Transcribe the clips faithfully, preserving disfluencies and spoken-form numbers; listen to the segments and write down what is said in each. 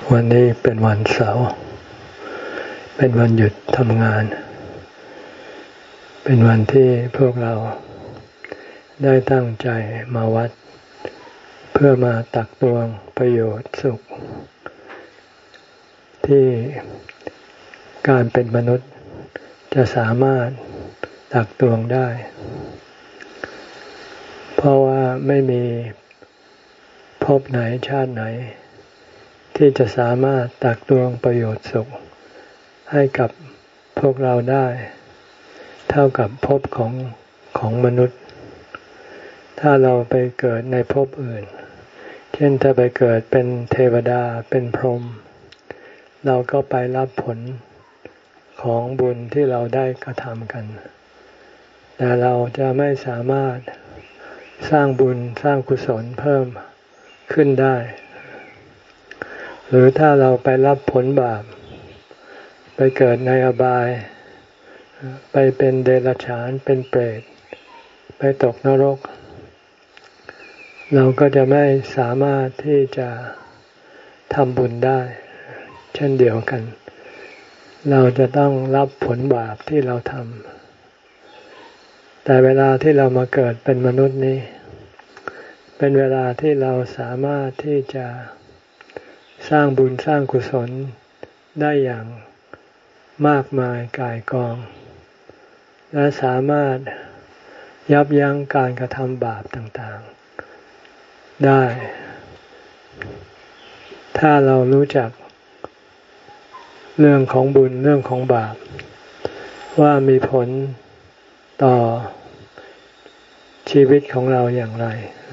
วันนี้เป็นวันเสาร์เป็นวันหยุดทำงานเป็นวันที่พวกเราได้ตั้งใจมาวัดเพื่อมาตักตวงประโยชน์สุขที่การเป็นมนุษย์จะสามารถตักตวงได้เพราะว่าไม่มีภพไหนชาติไหนที่จะสามารถตักตวงประโยชน์สุขให้กับพวกเราได้เท่ากับภพของของมนุษย์ถ้าเราไปเกิดในภพอื่นเช่นถ้าไปเกิดเป็นเทวดาเป็นพรหมเราก็ไปรับผลของบุญที่เราได้กระทำกันแต่เราจะไม่สามารถสร้างบุญสร้างกุศลเพิ่มขึ้นได้หรือถ้าเราไปรับผลบาปไปเกิดในอบายไปเป็นเดรัจฉานเป็นเปรตไปตกนรกเราก็จะไม่สามารถที่จะทำบุญได้เช่นเดียวกันเราจะต้องรับผลบาปที่เราทำแต่เวลาที่เรามาเกิดเป็นมนุษย์นี้เป็นเวลาที่เราสามารถที่จะสร้างบุญสร้างกุศลได้อย่างมากมายก่ายกองและสามารถยับยั้งการกระทำบาปต่างๆได้ถ้าเรารู้จักเรื่องของบุญเรื่องของบาปว่ามีผลต่อชีวิตของเราอย่างไร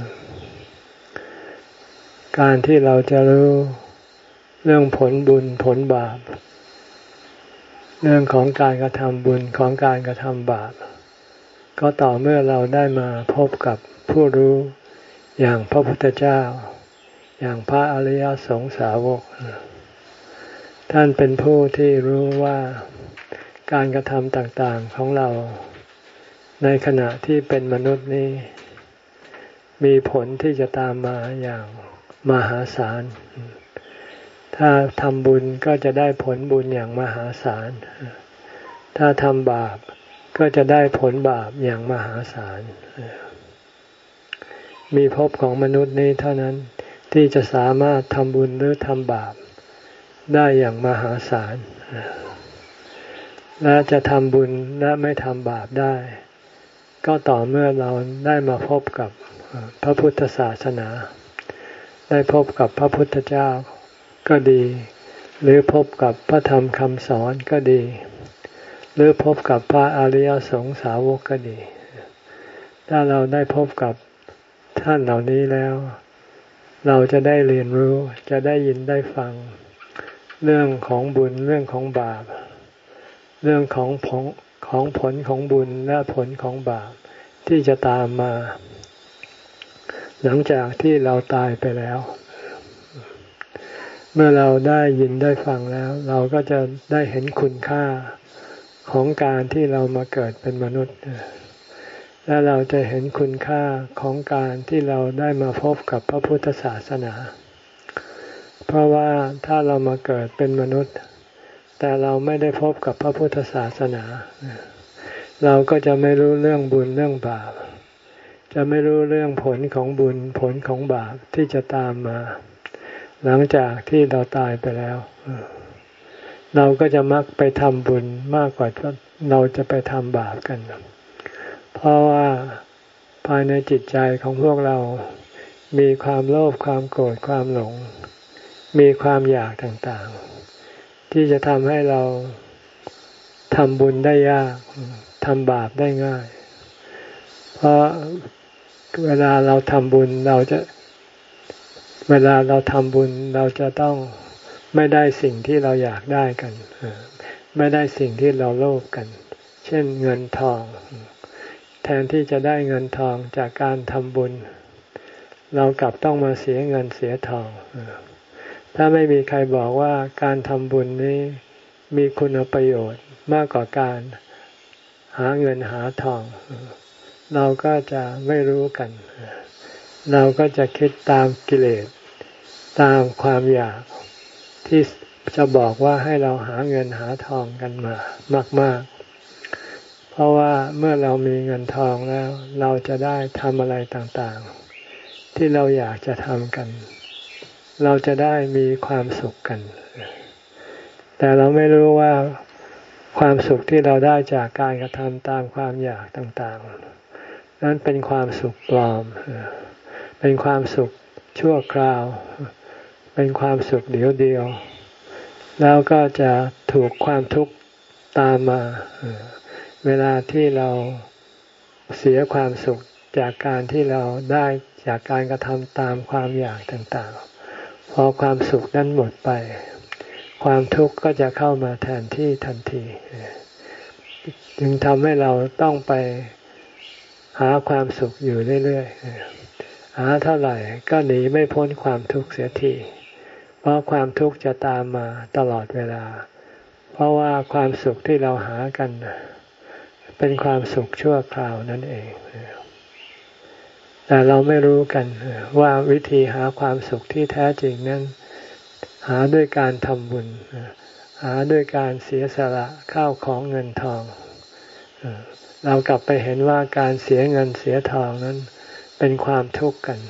การที่เราจะรู้เรื่องผลบุญผลบาปเรื่องของการกระทำบุญของการกระทำบาปก็ต่อเมื่อเราได้มาพบกับผู้รู้อย่างพระพุทธเจ้าอย่างพระอริยสงสาวกท่านเป็นผู้ที่รู้ว่าการกระทำต่างๆของเราในขณะที่เป็นมนุษย์นี้มีผลที่จะตามมาอย่างมหาศาลถ้าทำบุญก็จะได้ผลบุญอย่างมหาศาลถ้าทำบาปก็จะได้ผลบาปอย่างมหาศาลมีภพของมนุษย์นี้เท่านั้นที่จะสามารถทำบุญหรือทำบาปได้อย่างมหาศาลและจะทำบุญและไม่ทำบาปได้ก็ต่อเมื่อเราได้มาพบกับพระพุทธศาสนาได้พบกับพระพุทธเจ้าก็ดีหรือพบกับพระธรรมคำสอนก็ดีหรือพบกับพระอริยสงสาวกก็ดีถ้าเราได้พบกับท่านเหล่านี้แล้วเราจะได้เรียนรู้จะได้ยินได้ฟังเรื่องของบุญเรื่องของบาปเรื่องของผลของผลของบุญและผลของบาปที่จะตามมาหลังจากที่เราตายไปแล้วเมื่อเราได้ยินได้ฟังแล้วเราก็จะได้เห็นคุณค่าของการที่เรามาเกิดเป็นมนุษย์และเราจะเห็นคุณค่าของการที่เราได้มาพบกับพระพุทธศาสนาเพราะว่าถ้าเรามาเกิดเป็นมนุษย์แต่เราไม่ได้พบกับพระพุทธศาสนาเราก็จะไม่รู้เรื่องบุญเรื่องบาปจะไม่รู้เรื่องผลของบุญผลของบาปที่จะตามมาหลังจากที่เราตายไปแล้วเราก็จะมักไปทำบุญมากกว่าเราจะไปทำบาปกันเพราะว่าภายในจิตใจของพวกเรามีความโลภความโกรธความหลงมีความอยากต่างๆที่จะทำให้เราทำบุญได้ยากทำบาปได้ง่ายเพราะเวลาเราทำบุญเราจะเวลาเราทำบุญเราจะต้องไม่ได้สิ่งที่เราอยากได้กันไม่ได้สิ่งที่เราโลภกันเช่นเงินทองแทนที่จะได้เงินทองจากการทำบุญเรากลับต้องมาเสียเงินเสียทองถ้าไม่มีใครบอกว่าการทำบุญนี้มีคุณประโยชน์มากกว่าการหาเงินหาทองเราก็จะไม่รู้กันเราก็จะคิดตามกิเลสตามความอยากที่จะบอกว่าให้เราหาเงินหาทองกันมามากๆเพราะว่าเมื่อเรามีเงินทองแล้วเราจะได้ทำอะไรต่างๆที่เราอยากจะทำกันเราจะได้มีความสุขกันแต่เราไม่รู้ว่าความสุขที่เราได้จากการกระทำตามความอยากต่างๆนั้นเป็นความสุขปลอมเป็นความสุขชั่วคราวเป็นความสุขเดียวเดียวแล้วก็จะถูกความทุกข์ตามมาเวลาที่เราเสียความสุขจากการที่เราได้จากการกระทำตามความอยากต่างๆพอความสุขนั้นหมดไปความทุกข์ก็จะเข้ามาแทนที่ทันทีจึงทำให้เราต้องไปหาความสุขอยู่เรื่อยๆหาเท่าไหร่ก็หนีไม่พ้นความทุกข์เสียทีเพราะความทุกข์จะตามมาตลอดเวลาเพราะว่าความสุขที่เราหากันเป็นความสุขชั่วคราวนั่นเองแต่เราไม่รู้กันว่าวิธีหาความสุขที่แท้จริงนั้นหาด้วยการทำบุญหาด้วยการเสียสละข้าวของเงินทองเรากลับไปเห็นว่าการเสียเงินเสียทองนั้นเป็นความทุกข์กัน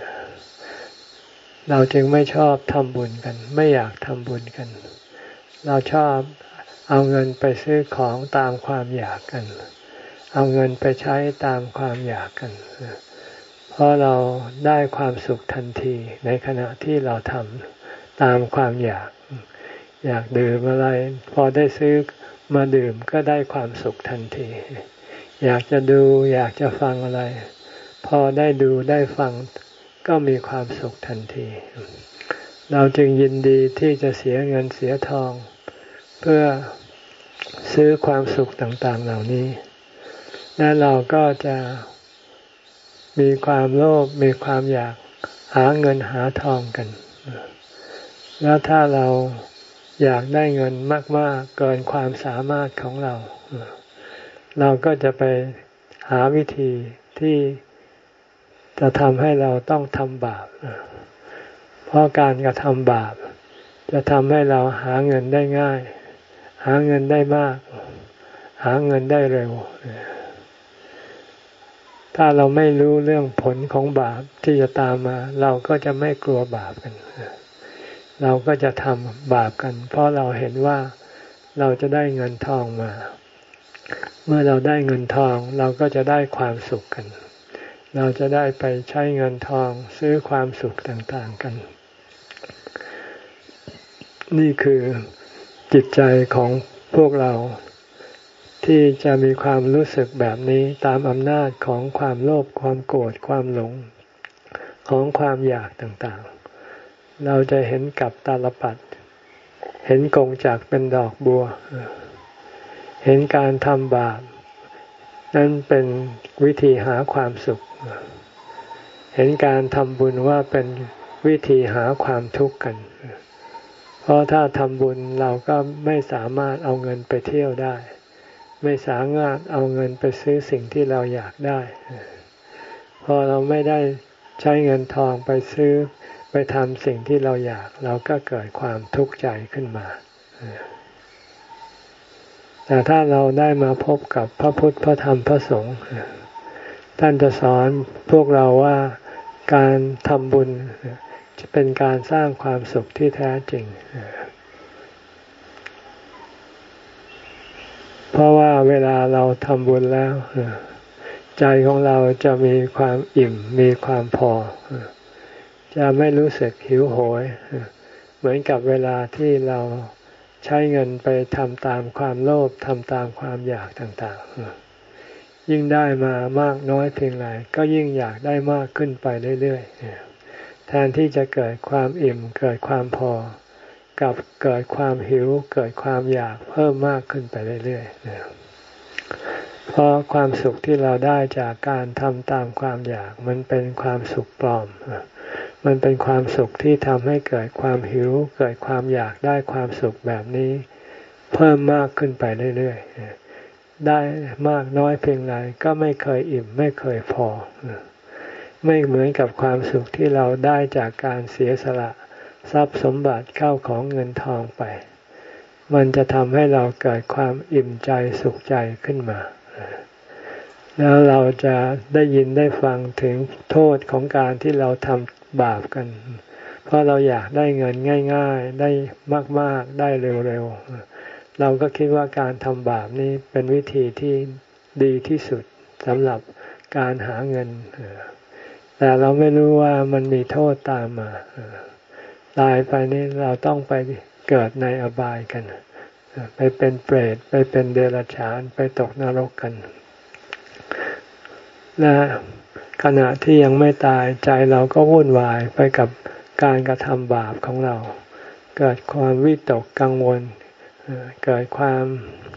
เราจึงไม่ชอบทำบุญกันไม่อยากทำบุญกันเราชอบเอาเงินไปซื้อของตามความอยากกันเอาเงินไปใช้ตามความอยากกันเพราะเราได้ความสุขทันทีในขณะที่เราทำตามความอยากอยากดื่มอะไรพอได้ซื้อมาดื่มก็ได้ความสุขทันทีอยากจะดูอยากจะฟังอะไรพอได้ดูได้ฟังก็มีความสุขทันทีเราจึงยินดีที่จะเสียเงินเสียทองเพื่อซื้อความสุขต่างๆเหล่านี้และเราก็จะมีความโลภมีความอยากหาเงินหาทองกันแล้วถ้าเราอยากได้เงินมากๆเกินความสามารถของเราเราก็จะไปหาวิธีที่จะทำให้เราต้องทำบาปเพราะการกระทำบาปจะทำให้เราหาเงินได้ง่ายหาเงินได้มากหาเงินได้เร็วถ้าเราไม่รู้เรื่องผลของบาปที่จะตามมาเราก็จะไม่กลัวบาปกันเราก็จะทำบาปกันเพราะเราเห็นว่าเราจะได้เงินทองมาเมื่อเราได้เงินทองเราก็จะได้ความสุขกันเราจะได้ไปใช้เงินทองซื้อความสุขต่างๆกันนี่คือจิตใจของพวกเราที่จะมีความรู้สึกแบบนี้ตามอำนาจของความโลภความโกรธความหลงของความอยากต่างๆเราจะเห็นกับตาลปัตรเห็นกงจักรเป็นดอกบัวเห็นการทำบาปนั้นเป็นวิธีหาความสุขเห็นการทำบุญว่าเป็นวิธีหาความทุกข์กันเพราะถ้าทำบุญเราก็ไม่สามารถเอาเงินไปเที่ยวได้ไม่สามารถเอาเงินไปซื้อสิ่งที่เราอยากได้พอเราไม่ได้ใช้เงินทองไปซื้อไปทำสิ่งที่เราอยากเราก็เกิดความทุกข์ใจขึ้นมาแต่ถ้าเราได้มาพบกับพระพุทธพระธรรมพระสงฆ์ท่านจะสอนพวกเราว่าการทำบุญจะเป็นการสร้างความสุขที่แท้จริงเพราะว่าเวลาเราทำบุญแล้วใจของเราจะมีความอิ่มมีความพอจะไม่รู้สึกหิวโหยเหมือนกับเวลาที่เราใช้เงินไปทำตามความโลภทำตามความอยากต่างๆยิ่งได้มามากน้อยเพียงไรก็ยิ่งอยากได้มากขึ้นไปเรื่อยๆแทนที่จะเกิดความอิ่มเกิดความพอกับเกิดความหิวเกิดความอยากเพิ่มมากขึ้นไปเรื่อยๆเพราะความสุขที่เราได้จากการทำตามความอยากมันเป็นความสุขปลอมมันเป็นความสุขที่ทำให้เกิดความหิวเกิดความอยากได้ความสุขแบบนี้เพิ่มมากขึ้นไปเรื่อยๆได้มากน้อยเพียงไรก็ไม่เคยอิ่มไม่เคยพอไม่เหมือนกับความสุขที่เราได้จากการเสียสละทรัพย์สมบัติเข้าของเงินทองไปมันจะทำให้เราเกิดความอิ่มใจสุขใจขึ้นมาแล้วเราจะได้ยินได้ฟังถึงโทษของการที่เราทำบาปกันเพราะเราอยากได้เงินง่ายๆได้มากๆได้เร็วๆเราก็คิดว่าการทำบาปนี้เป็นวิธีที่ดีที่สุดสำหรับการหาเงินแต่เราไม่รู้ว่ามันมีโทษตามมาตายไปนี่เราต้องไปเกิดในอบายกันไปเป็นเปรตไปเป็นเดรัจฉานไปตกนรกกันและขณะที่ยังไม่ตายใจเราก็วุ่นวายไปกับการกระทำบาปของเราเกิดความวิตกกังวลเกิดความ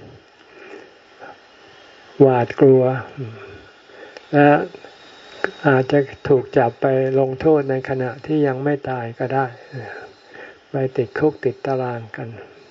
หวาดกลัวและอาจจะถูกจับไปลงโทษในขณะที่ยังไม่ตายก็ได้ไปติดคุกติดตารางกัน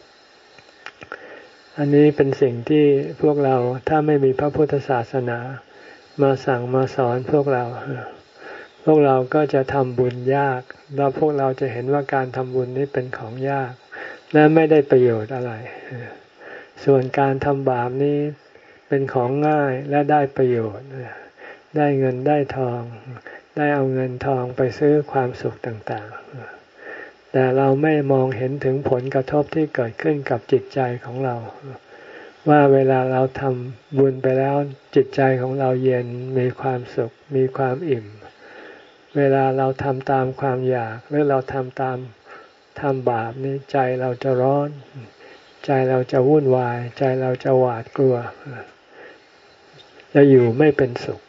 อันนี้เป็นสิ่งที่พวกเราถ้าไม่มีพระพุทธศาสนามาสั่งมาสอนพวกเราพวกเราก็จะทำบุญยากแล้วพวกเราจะเห็นว่าการทำบุญนี้เป็นของยากและไม่ได้ประโยชน์อะไรส่วนการทำบาปนี้เป็นของง่ายและได้ประโยชน์ได้เงินได้ทองได้เอาเงินทองไปซื้อความสุขต่างๆแต่เราไม่มองเห็นถึงผลกระทบที่เกิดขึ้นกับจิตใจของเราว่าเวลาเราทำบุญไปแล้วจิตใจของเราเย็นมีความสุขมีความอิ่มเวลาเราทำตามความอยากหรือเราทำตามทำบาปนี้ใจเราจะร้อนใจเราจะวุ่นวายใจเราจะหวาดกลัวจะอยู่ไม่เป็นสุข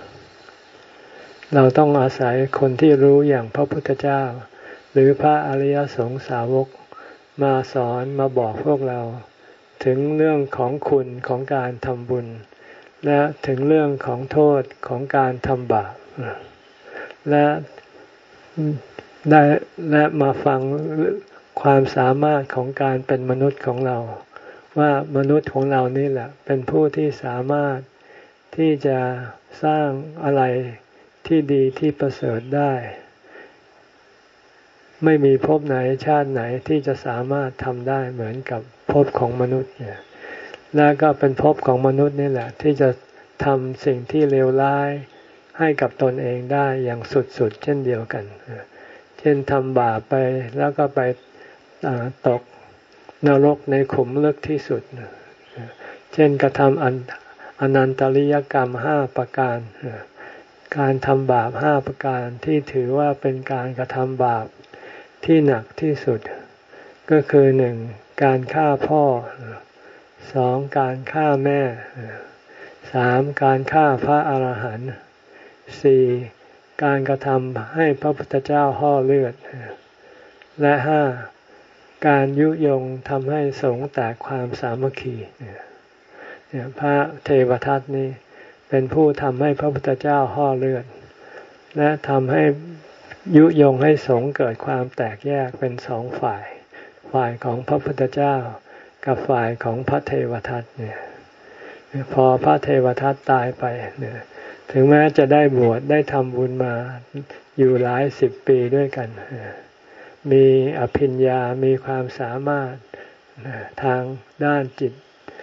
เราต้องอาศัยคนที่รู้อย่างพระพุทธเจ้าหรือพระอริยสงสาวกมาสอนมาบอกพวกเราถึงเรื่องของคุณของการทำบุญและถึงเรื่องของโทษของการทำบาปและได้และมาฟังความสามารถของการเป็นมนุษย์ของเราว่ามนุษย์ของเรานี่แหละเป็นผู้ที่สามารถที่จะสร้างอะไรที่ดีที่ประเสริฐได้ไม่มีภพไหนชาติไหนที่จะสามารถทำได้เหมือนกับภพของมนุษย์เนี่ยและก็เป็นภพของมนุษย์นี่แหละที่จะทำสิ่งที่เลวร้ายให้กับตนเองได้อย่างสุดๆเช่นเดียวกันเช่นทำบาปไปแล้วก็ไปตกนรกในขุมลึกที่สุดเช่นกระทำอันอนันตริยกรรมห้าประการการทำบาปห้าประการที่ถือว่าเป็นการกระทำบาปที่หนักที่สุดก็คือหนึ่งการฆ่าพ่อสองการฆ่าแม่สามการฆ่าพระอรหันต์สี่การกระทำให้พระพุทธเจ้าห่อเลือดและห้าการยุยงทำให้สงฆ์แตกความสามัคคีพระเทวทัตนี้เป็นผู้ทำให้พระพุทธเจ้าห่อเลือดและทำให้ยุยงให้สงฆ์เกิดความแตกแยกเป็นสองฝ่ายฝ่ายของพระพุทธเจ้ากับฝ่ายของพระเทวทัตเนี่ยพอพระเทวทัตตายไปเนี่ยถึงแม้จะได้บวชได้ทำบุญมาอยู่หลายสิบปีด้วยกันมีอภิญญามีความสามารถทางด้านจิต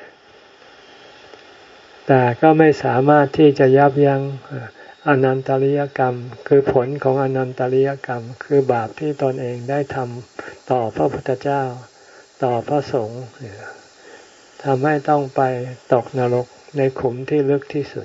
แต่ก็ไม่สามารถที่จะยับยั้งอนันตริยกรรมคือผลของอนันตริยกรรมคือบาปที่ตนเองได้ทำต่อพระพุทธเจ้าต่อพระสงฆ์ทำให้ต้องไปตกนรกในขุมที่ลึกที่สุด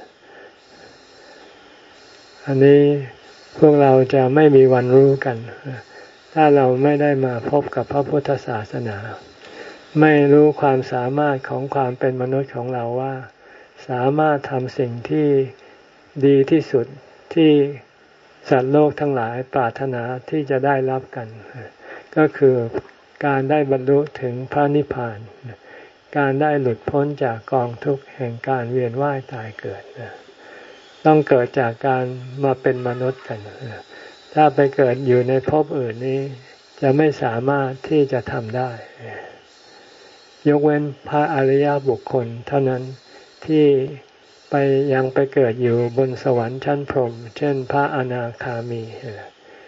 อันนี้พวกเราจะไม่มีวันรู้กันถ้าเราไม่ได้มาพบกับพระพุทธศาสนาไม่รู้ความสามารถของความเป็นมนุษย์ของเราว่าสามารถทำสิ่งที่ดีที่สุดที่สัตว์โลกทั้งหลายปรารถนาที่จะได้รับกันก็คือการได้บรรลุถึงพระนิพพานการได้หลุดพ้นจากกองทุกข์แห่งการเวียนว่ายตายเกิดต้องเกิดจากการมาเป็นมนุษย์กันถ้าไปเกิดอยู่ในภพอื่นนี้จะไม่สามารถที่จะทำได้ยกเว้นพระอริยบุคคลเท่านั้นที่ไปยังไปเกิดอยู่บนสวรรค์ชั้นพรหมเช่นพระอนาคามี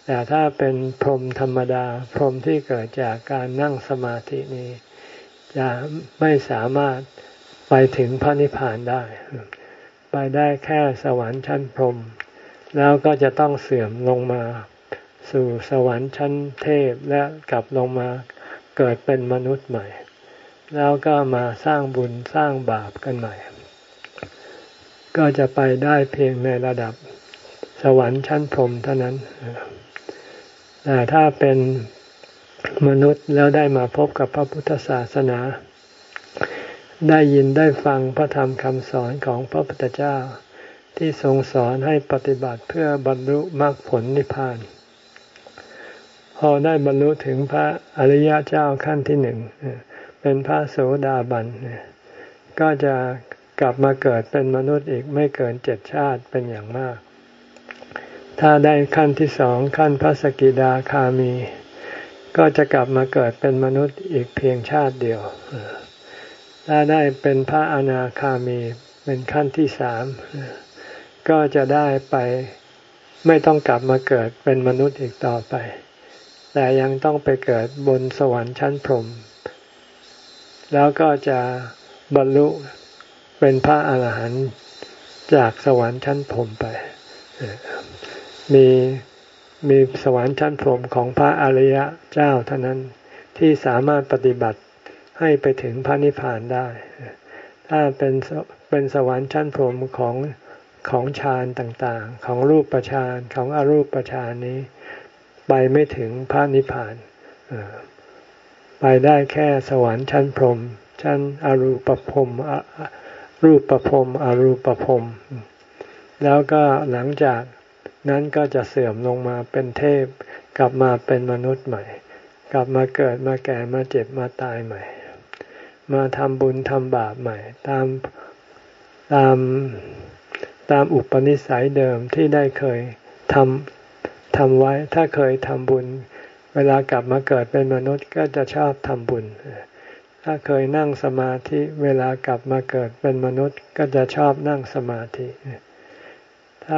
แต่ถ้าเป็นพรหมธรรมดาพรหมที่เกิดจากการนั่งสมาธินี้จะไม่สามารถไปถึงพระนิพพานได้ไปได้แค่สวรรค์ชั้นพรหมแล้วก็จะต้องเสื่อมลงมาสู่สวรรค์ชั้นเทพและกลับลงมาเกิดเป็นมนุษย์ใหม่แล้วก็มาสร้างบุญสร้างบาปกันใหม่ก็จะไปได้เพียงในระดับสวรรค์ชั้นพรหมเท่านั้นแต่ถ้าเป็นมนุษย์แล้วได้มาพบกับพระพุทธศาสนาได้ยินได้ฟังพระธรรมคำสอนของพระพุทธเจ้าที่ทรงสอนให้ปฏิบัติเพื่อบรรลุมรรคผลนิพพานพอได้บรรลุถึงพระอริยเจ้าขั้นที่หนึ่งเป็นพระโสดาบันก็จะกลับมาเกิดเป็นมนุษย์อีกไม่เกินเจ็ดชาติเป็นอย่างมากถ้าได้ขั้นที่สองขั้นพระสกิทาคามีก็จะกลับมาเกิดเป็นมนุษย์อีกเพียงชาติเดียวถ้าได้เป็นพระอนาคามีเป็นขั้นที่สามก็จะได้ไปไม่ต้องกลับมาเกิดเป็นมนุษย์อีกต่อไปแต่ยังต้องไปเกิดบนสวรรค์ชั้นพรหมแล้วก็จะบรรลุเป็นพระอรหันต์จากสวรรค์ชั้นพรหมไปมีมีสวรรค์ชั้นพรหมของพระอริยเจ้าเท่านั้นที่สามารถปฏิบัติให้ไปถึงพระนิพพานได้ถ้าเป็นเป็นสวรรค์ชั้นพรหมของของฌานต่างๆของรูปฌานของอรูปฌานนี้ไปไม่ถึงพระนิพพานไปได้แค่สวรรค์ชั้นพรหมชั้นอรูปพรหมรูปพรหมอรูปพรหมแล้วก็หลังจากนั้นก็จะเสื่อมลงมาเป็นเทพกลับมาเป็นมนุษย์ใหม่กลับมาเกิดมาแก่มาเจ็บมาตายใหม่มาทำบุญทำบาปใหม่ตามตามตามอุปนิสัยเดิมที่ได้เคยทำทำไว้ถ้าเคยทำบุญเวลากลับมาเกิดเป็นมนุษย์ก็จะชอบทำบุญถ้าเคยนั่งสมาธิเวลากลับมาเกิดเป็นมนุษย์ก็จะชอบนั่งสมาธิถ้า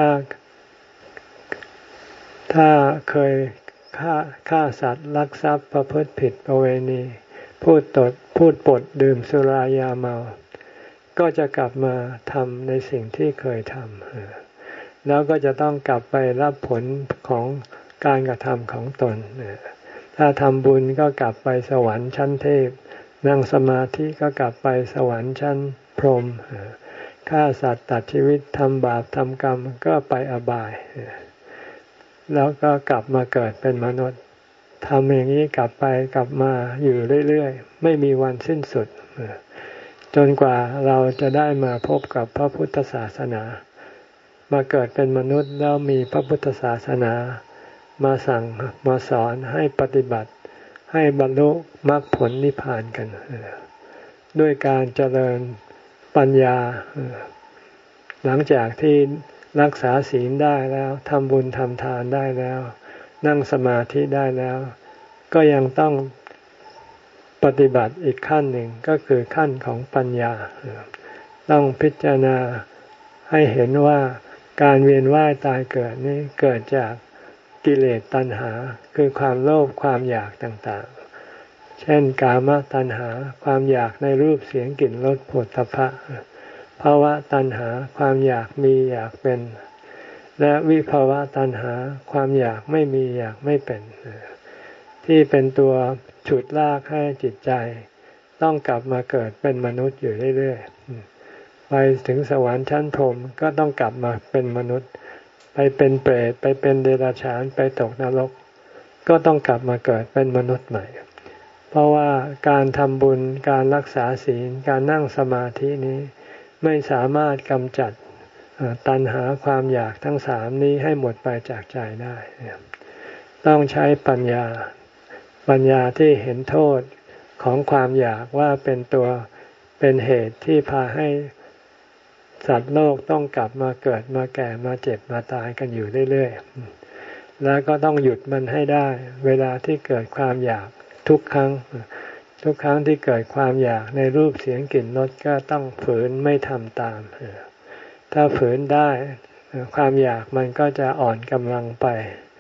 ถ้าเคยฆ่าฆ่าสัตว์ลักทรัพย์ประพฤติผิดประเวณีพูดตดพูดปดดื่มสุรายาเมาก็จะกลับมาทำในสิ่งที่เคยทำแล้วก็จะต้องกลับไปรับผลของการกระทำของตนถ้าทำบุญก็กลับไปสวรรค์ชั้นเทพนั่งสมาธิก็กลับไปสวรรค์ชั้นพรหมฆ่าสัตว์ตัดชีวิตทำบาปทำกรรมก็ไปอบายแล้วก็กลับมาเกิดเป็นมนุษย์ทำอย่างนี้กลับไปกลับมาอยู่เรื่อยๆไม่มีวันสิ้นสุดจนกว่าเราจะได้มาพบกับพระพุทธศาสนามาเกิดเป็นมนุษย์แล้วมีพระพุทธศาสนามาสั่งมาสอนให้ปฏิบัติให้บรรลุมรรคผลนิพพานกันด้วยการเจริญปัญญาหลังจากที่รักษาศีลได้แล้วทำบุญทำทานได้แล้วนั่งสมาธิได้แล้วก็ยังต้องปฏิบัติอีกขั้นหนึ่งก็คือขั้นของปัญญาต้องพิจารณาให้เห็นว่าการเวียนว่ายตายเกิดนี้เกิดจากกิเลสตัณหาคือความโลภความอยากต่างๆเช่นกามตัณหาความอยากในรูปเสียงกลิ่นรสโผฏฐัพพะภวตัณหาความอยากมีอยากเป็นและวิภวตัณหาความอยากไม่มีอยากไม่เป็นที่เป็นตัวฉุดลากให้จิตใจต้องกลับมาเกิดเป็นมนุษย์อยู่เรื่อยๆไปถึงสวรรค์ชั้นพรหมก็ต้องกลับมาเป็นมนุษย์ไปเป็นเปรตไปเป็นเดรัจฉานไปตกนรกก็ต้องกลับมาเกิดเป็นมนุษย์ใหม่เพราะว่าการทำบุญการรักษาศีลการนั่งสมาธินี้ไม่สามารถกำจัดตัณหาความอยากทั้งสามนี้ให้หมดไปจากใจได้ต้องใช้ปัญญาปัญญาที่เห็นโทษของความอยากว่าเป็นตัวเป็นเหตุที่พาให้สัตว์โลกต้องกลับมาเกิดมาแก่มาเจ็บมาตายกันอยู่เรื่อยๆแล้วก็ต้องหยุดมันให้ได้เวลาที่เกิดความอยากทุกครั้งทุกครั้งที่เกิดความอยากในรูปเสียงกลิ่นรสก็ต้องฝืนไม่ทำตามถ้าฝืนได้ความอยากมันก็จะอ่อนกำลังไป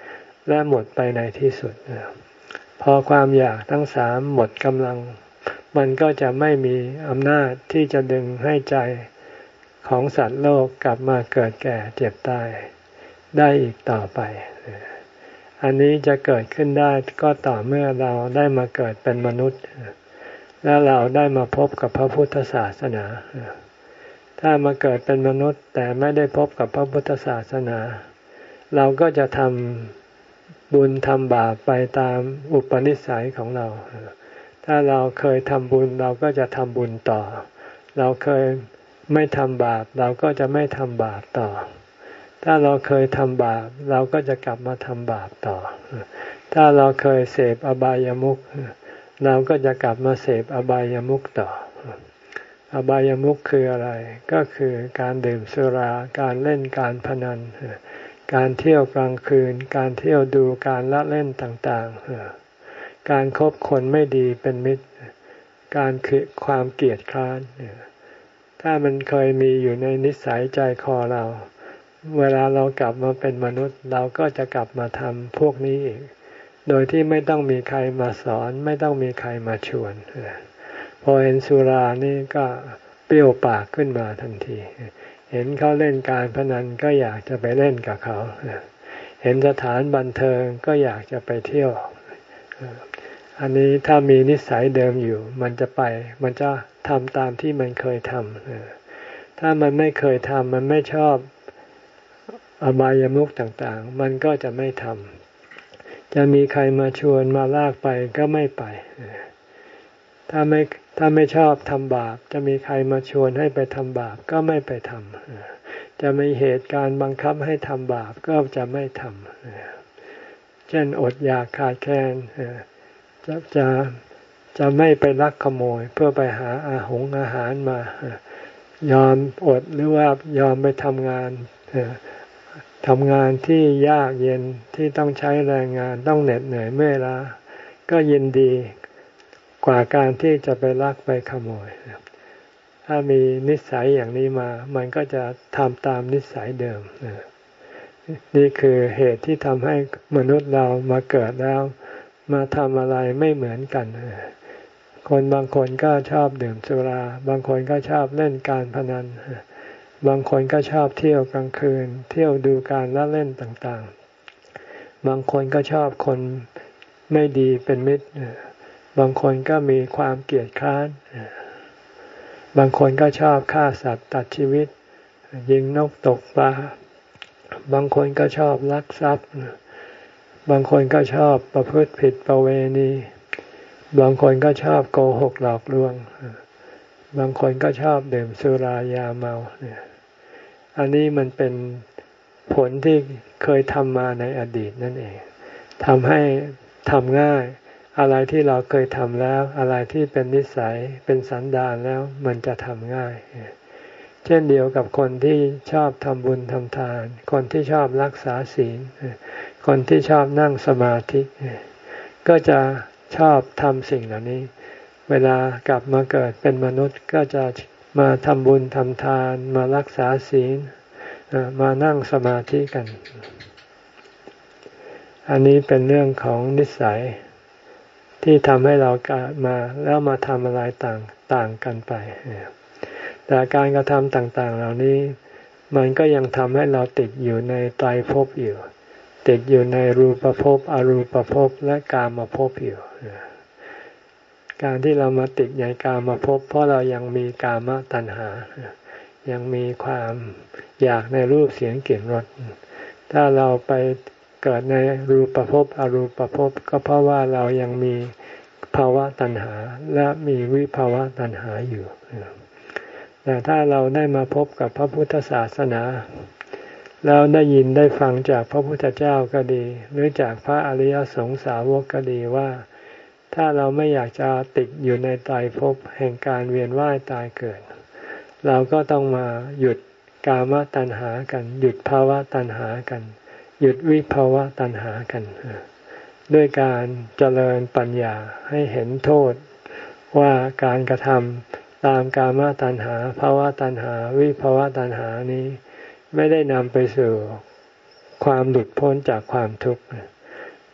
และหมดไปในที่สุดพอความอยากทั้งสามหมดกำลังมันก็จะไม่มีอำนาจที่จะดึงให้ใจของสัตว์โลกกลับมาเกิดแก่เจ็บตายได้อีกต่อไปอันนี้จะเกิดขึ้นได้ก็ต่อเมื่อเราได้มาเกิดเป็นมนุษย์แล้วเราได้มาพบกับพระพุทธศาสนาถ้ามาเกิดเป็นมนุษย์แต่ไม่ได้พบกับพระพุทธศาสนาเราก็จะทำบุญทำบาปไปตามอุปนิสัยของเราถ้าเราเคยทำบุญเราก็จะทำบุญต่อเราเคยไม่ทำบาปเราก็จะไม่ทำบาปต่อถ้าเราเคยทำบาปเราก็จะกลับมาทำบาปต่อถ้าเราเคยเสพอบายามุขเราก็จะกลับมาเสพอบายามุขต่ออบายามุขคืออะไรก็คือการดื่มสุราการเล่นการพนันการเที่ยวกลางคืนการเที่ยวดูการละเล่นต่างๆการคบคนไม่ดีเป็นมิตรการคือความเกลียดคร้านถ้ามันเคยมีอยู่ในนิสัยใจคอเราเวลาเรากลับมาเป็นมนุษย์เราก็จะกลับมาทำพวกนี้อีกโดยที่ไม่ต้องมีใครมาสอนไม่ต้องมีใครมาชวนพอเห็นสุรานี่ก็เปรี้ยวปากขึ้นมาทันทีเห็นเขาเล่นการพนันก็อยากจะไปเล่นกับเขาเห็นสถานบันเทิงก็อยากจะไปเที่ยวอันนี้ถ้ามีนิสัยเดิมอยู่มันจะไปมันจะทำตามที่มันเคยทำถ้ามันไม่เคยทำมันไม่ชอบอบายามุขต่างๆมันก็จะไม่ทำจะมีใครมาชวนมาลากไปก็ไม่ไปถ้าไม่ถ้าไม่ชอบทำบาปจะมีใครมาชวนให้ไปทำบาปก็ไม่ไปทำจะมีเหตุการณ์บังคับให้ทำบาปก็จะไม่ทำเช่นอดอยากขาดแคลนจะจะจะไม่ไปลักขโมยเพื่อไปหาอาหงอาหารมายอมอดหรือว่ายอมไปทำงานทำงานที่ยากเย็นที่ต้องใช้แรงงานต้องเหน็ดเหนื่อยเมื่อยล้าก็ยินดีกว่าการที่จะไปลักไปขโมยถ้ามีนิสัยอย่างนี้มามันก็จะทำตามนิสัยเดิมนี่คือเหตุที่ทำให้มนุษย์เรามาเกิดแล้วมาทำอะไรไม่เหมือนกันคนบางคนก็ชอบดื่มสุราบางคนก็ชอบเล่นการพนันบางคนก็ชอบเที่ยวกลางคืนเที่ยวดูการละเล่นต่างๆบางคนก็ชอบคนไม่ดีเป็นมิตรบางคนก็มีความเกลียดคร้านบางคนก็ชอบฆ่าสัตว์ตัดชีวิตยิงนกตกปลาบางคนก็ชอบลักทรัพย์บางคนก็ชอบประพฤติผิดประเวณีบางคนก็ชอบโกหกหลอกลวงบางคนก็ชอบดื่มสุรายาเมาเนี่ยอันนี้มันเป็นผลที่เคยทำมาในอดีตนั่นเองทำให้ทำง่ายอะไรที่เราเคยทำแล้วอะไรที่เป็นนิสัยเป็นสันดานแล้วมันจะทำง่ายเช่นเดียวกับคนที่ชอบทำบุญทำทานคนที่ชอบรักษาศีลคนที่ชอบนั่งสมาธิก็จะชอบทำสิ่งเหล่านี้เวลากลับมาเกิดเป็นมนุษย์ก็จะมาทำบุญทำทานมารักษาศีลมานั่งสมาธิกันอันนี้เป็นเรื่องของนิสัยที่ทำให้เราเกิดมาแล้วมาทำอะไรต่างต่างกันไปแต่การกระทำต่างๆเหล่านี้มันก็ยังทำให้เราติดอยู่ในไตรภพอยู่ติดอยู่ในรูปภพอรูปภพและกามภพอยู่การที่เรามาติดในกามภพเพราะเรายังมีกามตัณหายังมีความอยากในรูปเสียงกลิ่นรสถ้าเราไปเกิดในรูปภพอรูปภพก็เพราะว่าเรายังมีภาวะตัณหาและมีวิภาวะตัณหาอยู่แต่ถ้าเราได้มาพบกับพระพุทธศาสนาแล้วได้ยินได้ฟังจากพระพุทธเจ้าก็ดีหรือจากพระอริยสงสาวกก็ดีว่าถ้าเราไม่อยากจะติดอยู่ในไตรภพแห่งการเวียนว่ายตายเกิดเราก็ต้องมาหยุดกามตัณหากันหยุดภาวะตัณหากันหยุดวิภาวะตัณหากันด้วยการเจริญปัญญาให้เห็นโทษว่าการกระทำตามกามตัณหาภาวะตัณหาวิภาวะตัณหานี้ไม่ได้นำไปสู่ความหลุดพ้นจากความทุกข์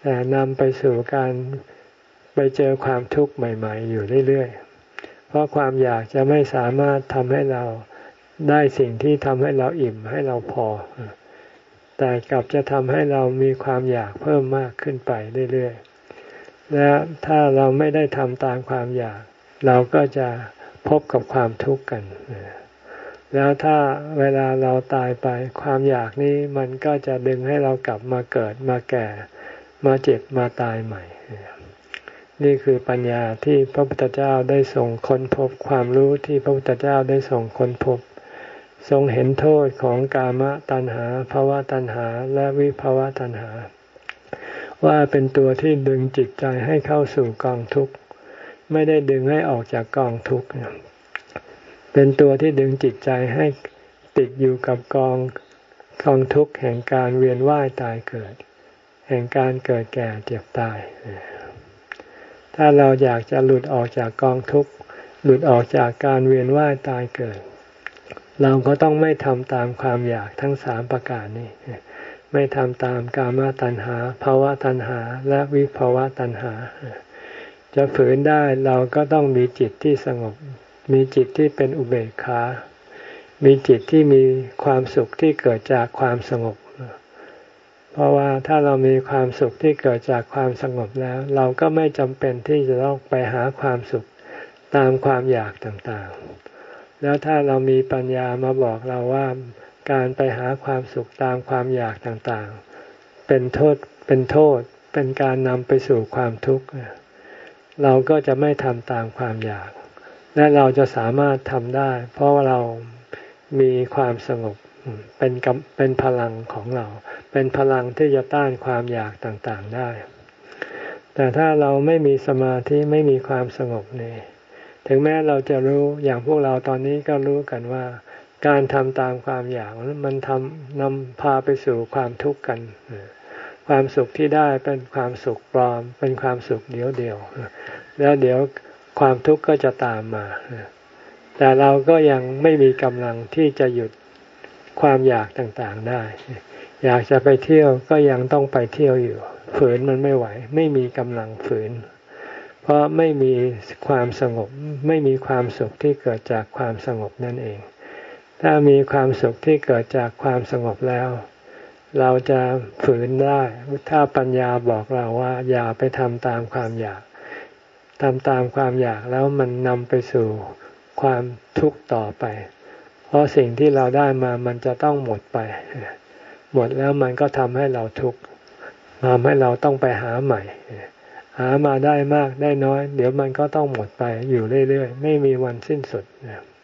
แต่นำไปสู่การไปเจอความทุกข์ใหม่ๆอยู่เรื่อยๆเพราะความอยากจะไม่สามารถทำให้เราได้สิ่งที่ทำให้เราอิ่มให้เราพอแต่กลับจะทำให้เรามีความอยากเพิ่มมากขึ้นไปเรื่อยๆและถ้าเราไม่ได้ทำตามความอยากเราก็จะพบกับความทุกข์กันแล้วถ้าเวลาเราตายไปความอยากนี้มันก็จะดึงให้เรากลับมาเกิดมาแก่มาเจ็บมาตายใหม่นี่คือปัญญาที่พระพุทธเจ้าได้ทรงค้นพบความรู้ที่พระพุทธเจ้าได้ทรงค้นพบทรงเห็นโทษของกามตัณหาภวตัณหาและวิภวตัณหาว่าเป็นตัวที่ดึงจิตใจให้เข้าสู่กองทุกข์ไม่ได้ดึงให้ออกจากกองทุกข์เป็นตัวที่ดึงจิตใจให้ติดอยู่กับกองกองทุกข์แห่งการเวียนว่ายตายเกิดแห่งการเกิดแก่เจ็บตายถ้าเราอยากจะหลุดออกจากกองทุกข์หลุดออกจากการเวียนว่ายตายเกิดเราก็ต้องไม่ทำตามความอยากทั้งสามประการนี้ไม่ทำตามกามตัณหาภวตัณหาและวิภวตัณหาจะฝืนได้เราก็ต้องมีจิตที่สงบมีจิตที่เป็นอุเบกขามีจิตที่มีความสุขที่เกิดจากความสงบเพราะว่าถ้าเรามีความสุขที่เกิดจากความสงบแล้วเราก็ไม่จำเป็นที่จะต้องไปหาความสุขตามความอยากต่างๆแล้วถ้าเรามีปัญญามาบอกเราว่าการไปหาความสุขตามความอยากต่างๆเป็นโทษเป็นโทษเป็นการนำไปสู่ความทุกข์เราก็จะไม่ทำตามความอยากและเราจะสามารถทำได้เพราะว่าเรามีความสงบเป็นกำเป็นพลังของเราเป็นพลังที่จะต้านความอยากต่างๆได้แต่ถ้าเราไม่มีสมาธิไม่มีความสงบนี่ถึงแม้เราจะรู้อย่างพวกเราตอนนี้ก็รู้กันว่าการทำตามความอยากมันทำนำพาไปสู่ความทุกข์กันความสุขที่ได้เป็นความสุขปลอมเป็นความสุขเดียวเดียวแล้วเดี๋ยวความทุกข์ก็จะตามมาแต่เราก็ยังไม่มีกำลังที่จะหยุดความอยากต่างๆได้อยากจะไปเที่ยวก็ยังต้องไปเที่ยวอยู่ฝืนมันไม่ไหวไม่มีกำลังฝืนเพราะไม่มีความสงบไม่มีความสุขที่เกิดจากความสงบนั่นเองถ้ามีความสุขที่เกิดจากความสงบแล้วเราจะฝืนได้ถ้าปัญญาบอกเราว่าอย่าไปทำตามความอยากทำตามความอยากแล้วมันนำไปสู่ความทุกข์ต่อไปเพราะสิ่งที่เราได้มามันจะต้องหมดไปหมดแล้วมันก็ทำให้เราทุกข์ทำให้เราต้องไปหาใหม่หามาได้มากได้น้อยเดี๋ยวมันก็ต้องหมดไปอยู่เรื่อยๆไม่มีวันสิ้นสุด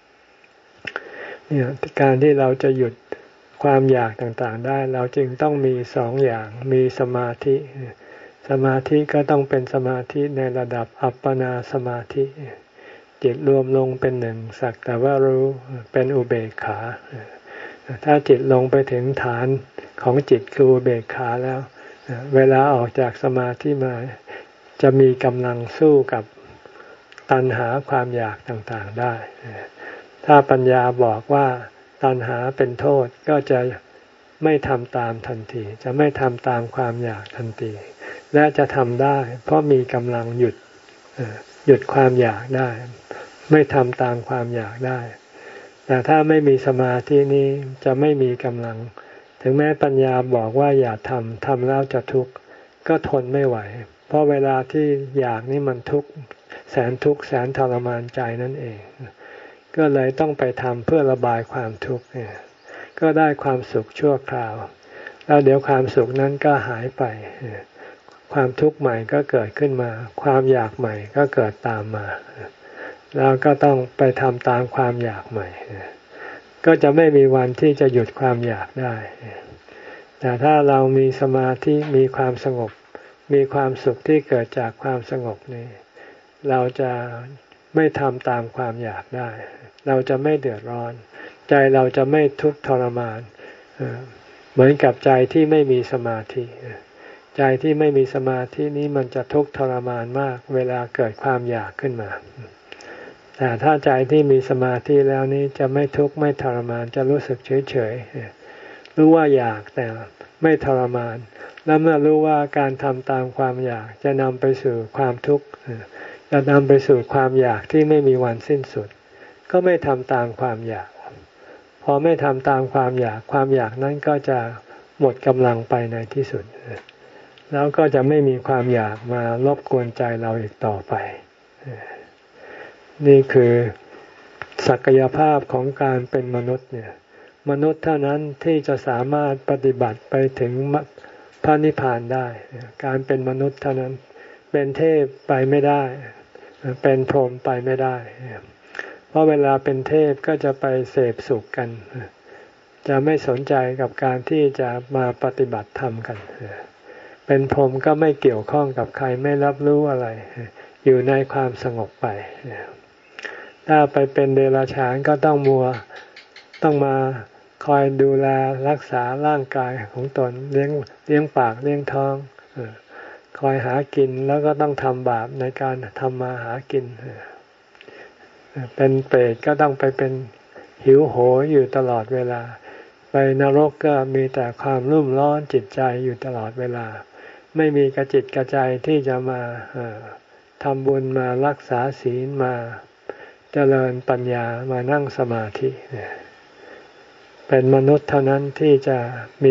เนี่ยการที่เราจะหยุดความอยากต่างๆได้เราจึงต้องมีสองอย่างมีสมาธิสมาธิก็ต้องเป็นสมาธิในระดับอัปปนาสมาธิจิตรวมลงเป็นหนึ่งสักแต่ว่ารู้เป็นอุเบกขาถ้าจิตลงไปถึงฐานของจิตคืออุเบกขาแล้วเวลาออกจากสมาธิมาจะมีกำลังสู้กับตัณหาความอยากต่างๆได้ถ้าปัญญาบอกว่าตัณหาเป็นโทษก็จะไม่ทำตามทันทีจะไม่ทำตามความอยากทันทีและจะทำได้เพราะมีกำลังหยุดหยุดความอยากได้ไม่ทำตามความอยากได้แต่ถ้าไม่มีสมาธินี้จะไม่มีกำลังถึงแม้ปัญญาบอกว่าอย่าทำทำแล้วจะทุกข์ก็ทนไม่ไหวเพราะเวลาที่อยากนี่มันทุกข์แสนทุกข์แสนทรมานใจนั่นเองก็เลยต้องไปทำเพื่อระบายความทุกข์เนี่ยก็ได้ความสุขชั่วคราวแล้วเดี๋ยวความสุขนั้นก็หายไปความทุกข์ใหม่ก็เกิดขึ้นมาความอยากใหม่ก็เกิดตามมาแล้วก็ต้องไปทำตามความอยากใหม่ก็จะไม่มีวันที่จะหยุดความอยากได้แต่ถ้าเรามีสมาธิมีความสงบมีความสุขที่เกิดจากความสงบนี้เราจะไม่ทำตามความอยากได้เราจะไม่เดือดร้อนใจเราจะไม่ทุกข์ทรมานเหมือนกับใจที่ไม่มีสมาธิใจที่ไม่มีสมาธินี้มันจะทุกข์ทรมานมากเวลาเกิดความอยากขึ้นมาแต่ถ้าใจที่มีสมาธิแล้วนี้จะไม่ทุกข์ไม่ทรมานจะรู้สึกเฉยๆรู้ว่าอยากแต่ไม่ทรมานแล้วเมื่อรู้ว่าการทำตามความอยากจะนำไปสู่ความทุกข์จะนำไปสู่ความอยากที่ไม่มีวันสิ้นสุดก็ไม่ทำตามความอยากพอไม่ทำตามความอยากความอยากนั้นก็จะหมดกำลังไปในที่สุดแล้วก็จะไม่มีความอยากมารบกวนใจเราอีกต่อไปนี่คือศักยภาพของการเป็นมนุษย์เนี่ยมนุษย์เท่านั้นที่จะสามารถปฏิบัติไปถึงพระนิพพานได้การเป็นมนุษย์เท่านั้นเป็นเทพไปไม่ได้เป็นพรหมไปไม่ได้เพราะเวลาเป็นเทพก็จะไปเสพสุขกันจะไม่สนใจกับการที่จะมาปฏิบัติธรรมกันเป็นพรหมก็ไม่เกี่ยวข้องกับใครไม่รับรู้อะไรอยู่ในความสงบไปถ้าไปเป็นเดรัจฉานก็ต้องมัวต้องมาคอยดูแลรักษาร่างกายของตนเลี้ยงเลี้ยงปากเลี้ยงท้องคอยหากินแล้วก็ต้องทำบาปในการทำมาหากินเป็นเปรตก็ต้องไปเป็นหิวโหยอยู่ตลอดเวลาไปนรกก็มีแต่ความรุ่มร้อนจิตใจอยู่ตลอดเวลาไม่มีกระจิตกระใจที่จะมาทำบุญมารักษาศีลมาเจริญปัญญามานั่งสมาธิเป็นมนุษย์เท่านั้นที่จะมี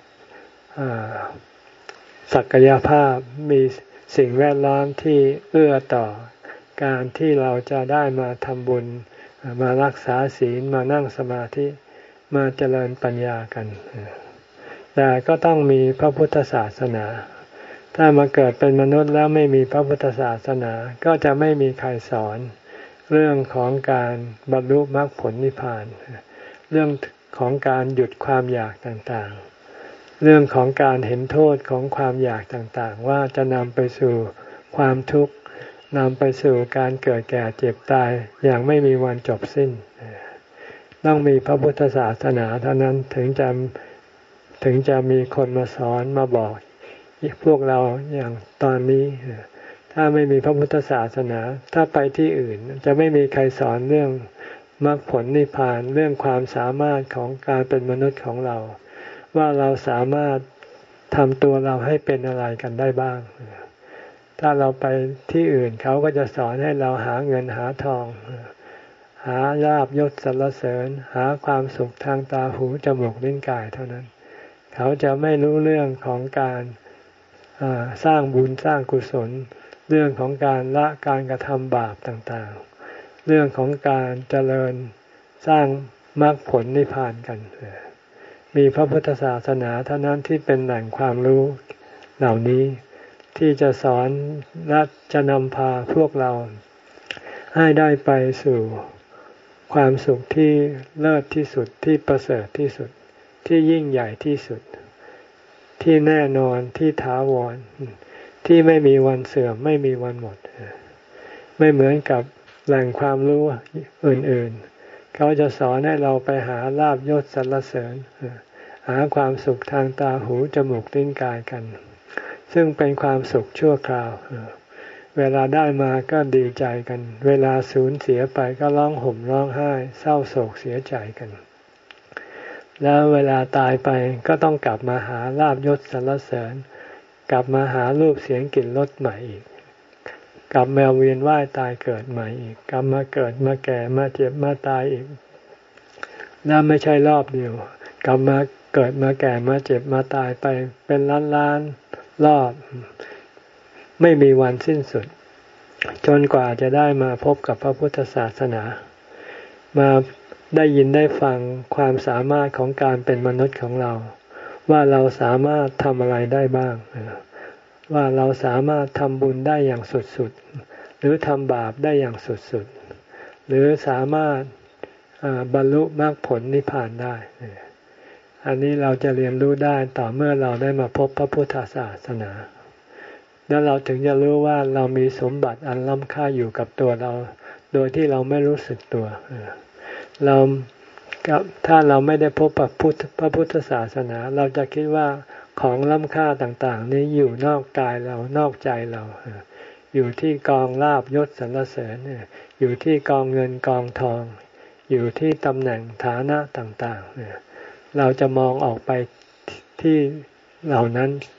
ศักยภาพมีสิ่งแวดล้อมที่เอื้อต่อการที่เราจะได้มาทำบุญมารักษาศีลมานั่งสมาธิมาเจริญปัญญากันแต่ก็ต้องมีพระพุทธศาสนาถ้ามาเกิดเป็นมนุษย์แล้วไม่มีพระพุทธศาสนาก็จะไม่มีใครสอนเรื่องของการบรรลุมรรคผลนิพพานเรื่องของการหยุดความอยากต่างๆเรื่องของการเห็นโทษของความอยากต่างๆว่าจะนำไปสู่ความทุกข์นำไปสู่การเกิดแก่เจ็บตายอย่างไม่มีวันจบสิ้นต้องมีพระพุทธศาสนาเท่านั้นถึงจะถึงจะมีคนมาสอนมาบอกพวกเราอย่างตอนนี้ถ้าไม่มีพระพุทธศาสนาถ้าไปที่อื่นจะไม่มีใครสอนเรื่องมรรคผลนิพพานเรื่องความสามารถของการเป็นมนุษย์ของเราว่าเราสามารถทำตัวเราให้เป็นอะไรกันได้บ้างถ้าเราไปที่อื่นเขาก็จะสอนให้เราหาเงินหาทองหาลาภยศสรรเสริญหาความสุขทางตาหูจมูกลิ้นกายเท่านั้นเขาจะไม่รู้เรื่องของการสร้างบุญสร้างกุศลเรื่องของการละการกระทำบาปต่างๆเรื่องของการเจริญสร้างมรรคผลนิพพานกันมีพระพุทธศาสนาเท่านั้นที่เป็นแหล่งความรู้เหล่านี้ที่จะสอนและจะนำพาพวกเราให้ได้ไปสู่ความสุขที่เลิศที่สุดที่ประเสริฐที่สุดที่ยิ่งใหญ่ที่สุดที่แน่นอนที่ถาวรที่ไม่มีวันเสื่อมไม่มีวันหมดไม่เหมือนกับแหล่งความรู้อื่นๆเขาจะสอนให้เราไปหาลาภยศสรรเสริญหาความสุขทางตาหูจมูกลิ้นกายกันซึ่งเป็นความสุขชั่วคราวเวลาได้มาก็ดีใจกันเวลาสูญเสียไปก็ร้องห่มร้องไห้เศร้าโศกเสียใจกันแล้วเวลาตายไปก็ต้องกลับมาหาลาภยศสรรเสริญกลับมาหารูปเสียงกลิ่นรสใหม่อีกกลับมาเวียนว่ายตายเกิดใหม่อีกกลับมาเกิดมาแก่มาเจ็บมาตายอีกนั่นไม่ใช่รอบเดียวกลับมาเกิดมาแก่มาเจ็บมาตายไปเป็นล้านล้านรอบไม่มีวันสิ้นสุดจนกว่าจะได้มาพบกับพระพุทธศาสนามาได้ยินได้ฟังความสามารถของการเป็นมนุษย์ของเราว่าเราสามารถทำอะไรได้บ้างว่าเราสามารถทำบุญได้อย่างสุดๆหรือทำบาปได้อย่างสุดๆหรือสามารถบรรลุมรรคผลนิพพานได้อันนี้เราจะเรียนรู้ได้ต่อเมื่อเราได้มาพบพระพุทธศาสนาแล้วเราถึงจะรู้ว่าเรามีสมบัติอันล้ำค่าอยู่กับตัวเราโดยที่เราไม่รู้สึกตัวเราถ้าเราไม่ได้พบพระพุทธพระพุทธศาสนาเราจะคิดว่าของล้ำค่าต่างๆนี้อยู่นอกกายเรานอกใจเราอยู่ที่กองลาภยศสรรเสริญอยู่ที่กองเงินกองทองอยู่ที่ตำแหน่งฐานะต่างๆเราจะมองออกไปที่เหล่านั้น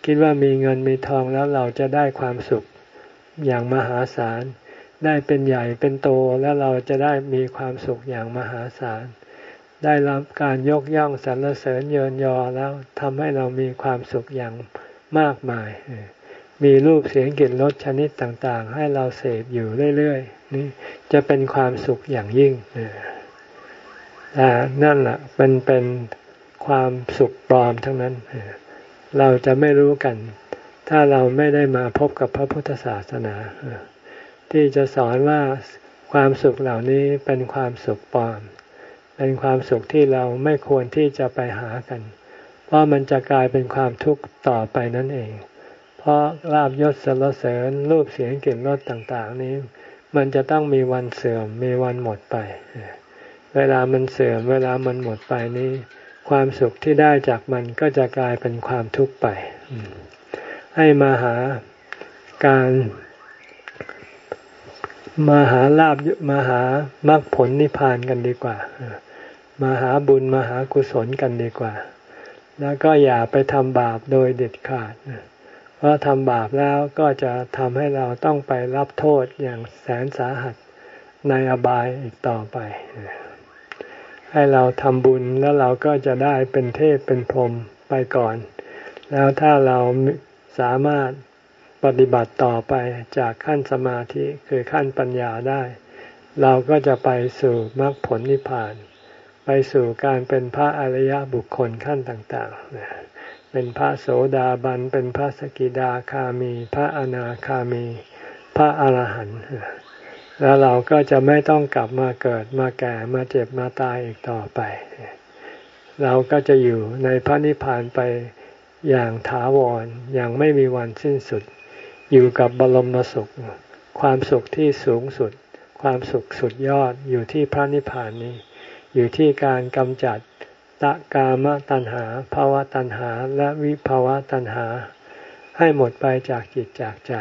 คิดว่ามีเงินมีทองแล้วเราจะได้ความสุขอย่างมหาศาลได้เป็นใหญ่เป็นโตแล้วเราจะได้มีความสุขอย่างมหาศาลได้รับการยกย่องสรรเสริญเยินยอแล้วทำให้เรามีความสุขอย่างมากมายมีรูปเสียงกลิ่นรสชนิดต่างๆให้เราเสพอยู่เรื่อยๆนี่จะเป็นความสุขอย่างยิ่งแต่นั่นแหละเป็นเป็นความสุขปลอมทั้งนั้นเราจะไม่รู้กันถ้าเราไม่ได้มาพบกับพระพุทธศาสนาที่จะสอนว่าความสุขเหล่านี้เป็นความสุขปลอมเป็นความสุขที่เราไม่ควรที่จะไปหากันเพราะมันจะกลายเป็นความทุกข์ต่อไปนั่นเองเพราะลาภยศสรรเสริญรูปเสียงกลิ่นรสต่างๆนี้มันจะต้องมีวันเสื่อมมีวันหมดไปเวลามันเสื่อมเวลามันหมดไปนี้ความสุขที่ได้จากมันก็จะกลายเป็นความทุกข์ไปให้มาหาการมาหาลาภมาหามรรคผลนิพพานกันดีกว่ามาหาบุญมาหากุศลกันดีกว่าแล้วก็อย่าไปทำบาปโดยเด็ดขาดเพราะทำบาปแล้วก็จะทำให้เราต้องไปรับโทษอย่างแสนสาหัสในอบายอีกต่อไปให้เราทำบุญแล้วเราก็จะได้เป็นเทพเป็นพรหมไปก่อนแล้วถ้าเราสามารถปฏิบัติต่อไปจากขั้นสมาธิคือขั้นปัญญาได้เราก็จะไปสู่มรรคผลนิพพานไปสู่การเป็นพระอริยบุคคลขั้นต่างๆเป็นพระโสดาบันเป็นพระสกิทาคามีพระอนาคามีพระอรหันต์แล้วเราก็จะไม่ต้องกลับมาเกิดมาแก่มาเจ็บมาตายอีกต่อไปเราก็จะอยู่ในพระนิพพานไปอย่างถาวรอย่างไม่มีวันสิ้นสุดอยู่กับบรมสุขความสุขที่สูงสุดความสุขสุดยอดอยู่ที่พระนิพพานนี้อยู่ที่การกำจัดตกามตัณหาภวตัณหาและวิภวตัณหาให้หมดไปจากจิตจากใจ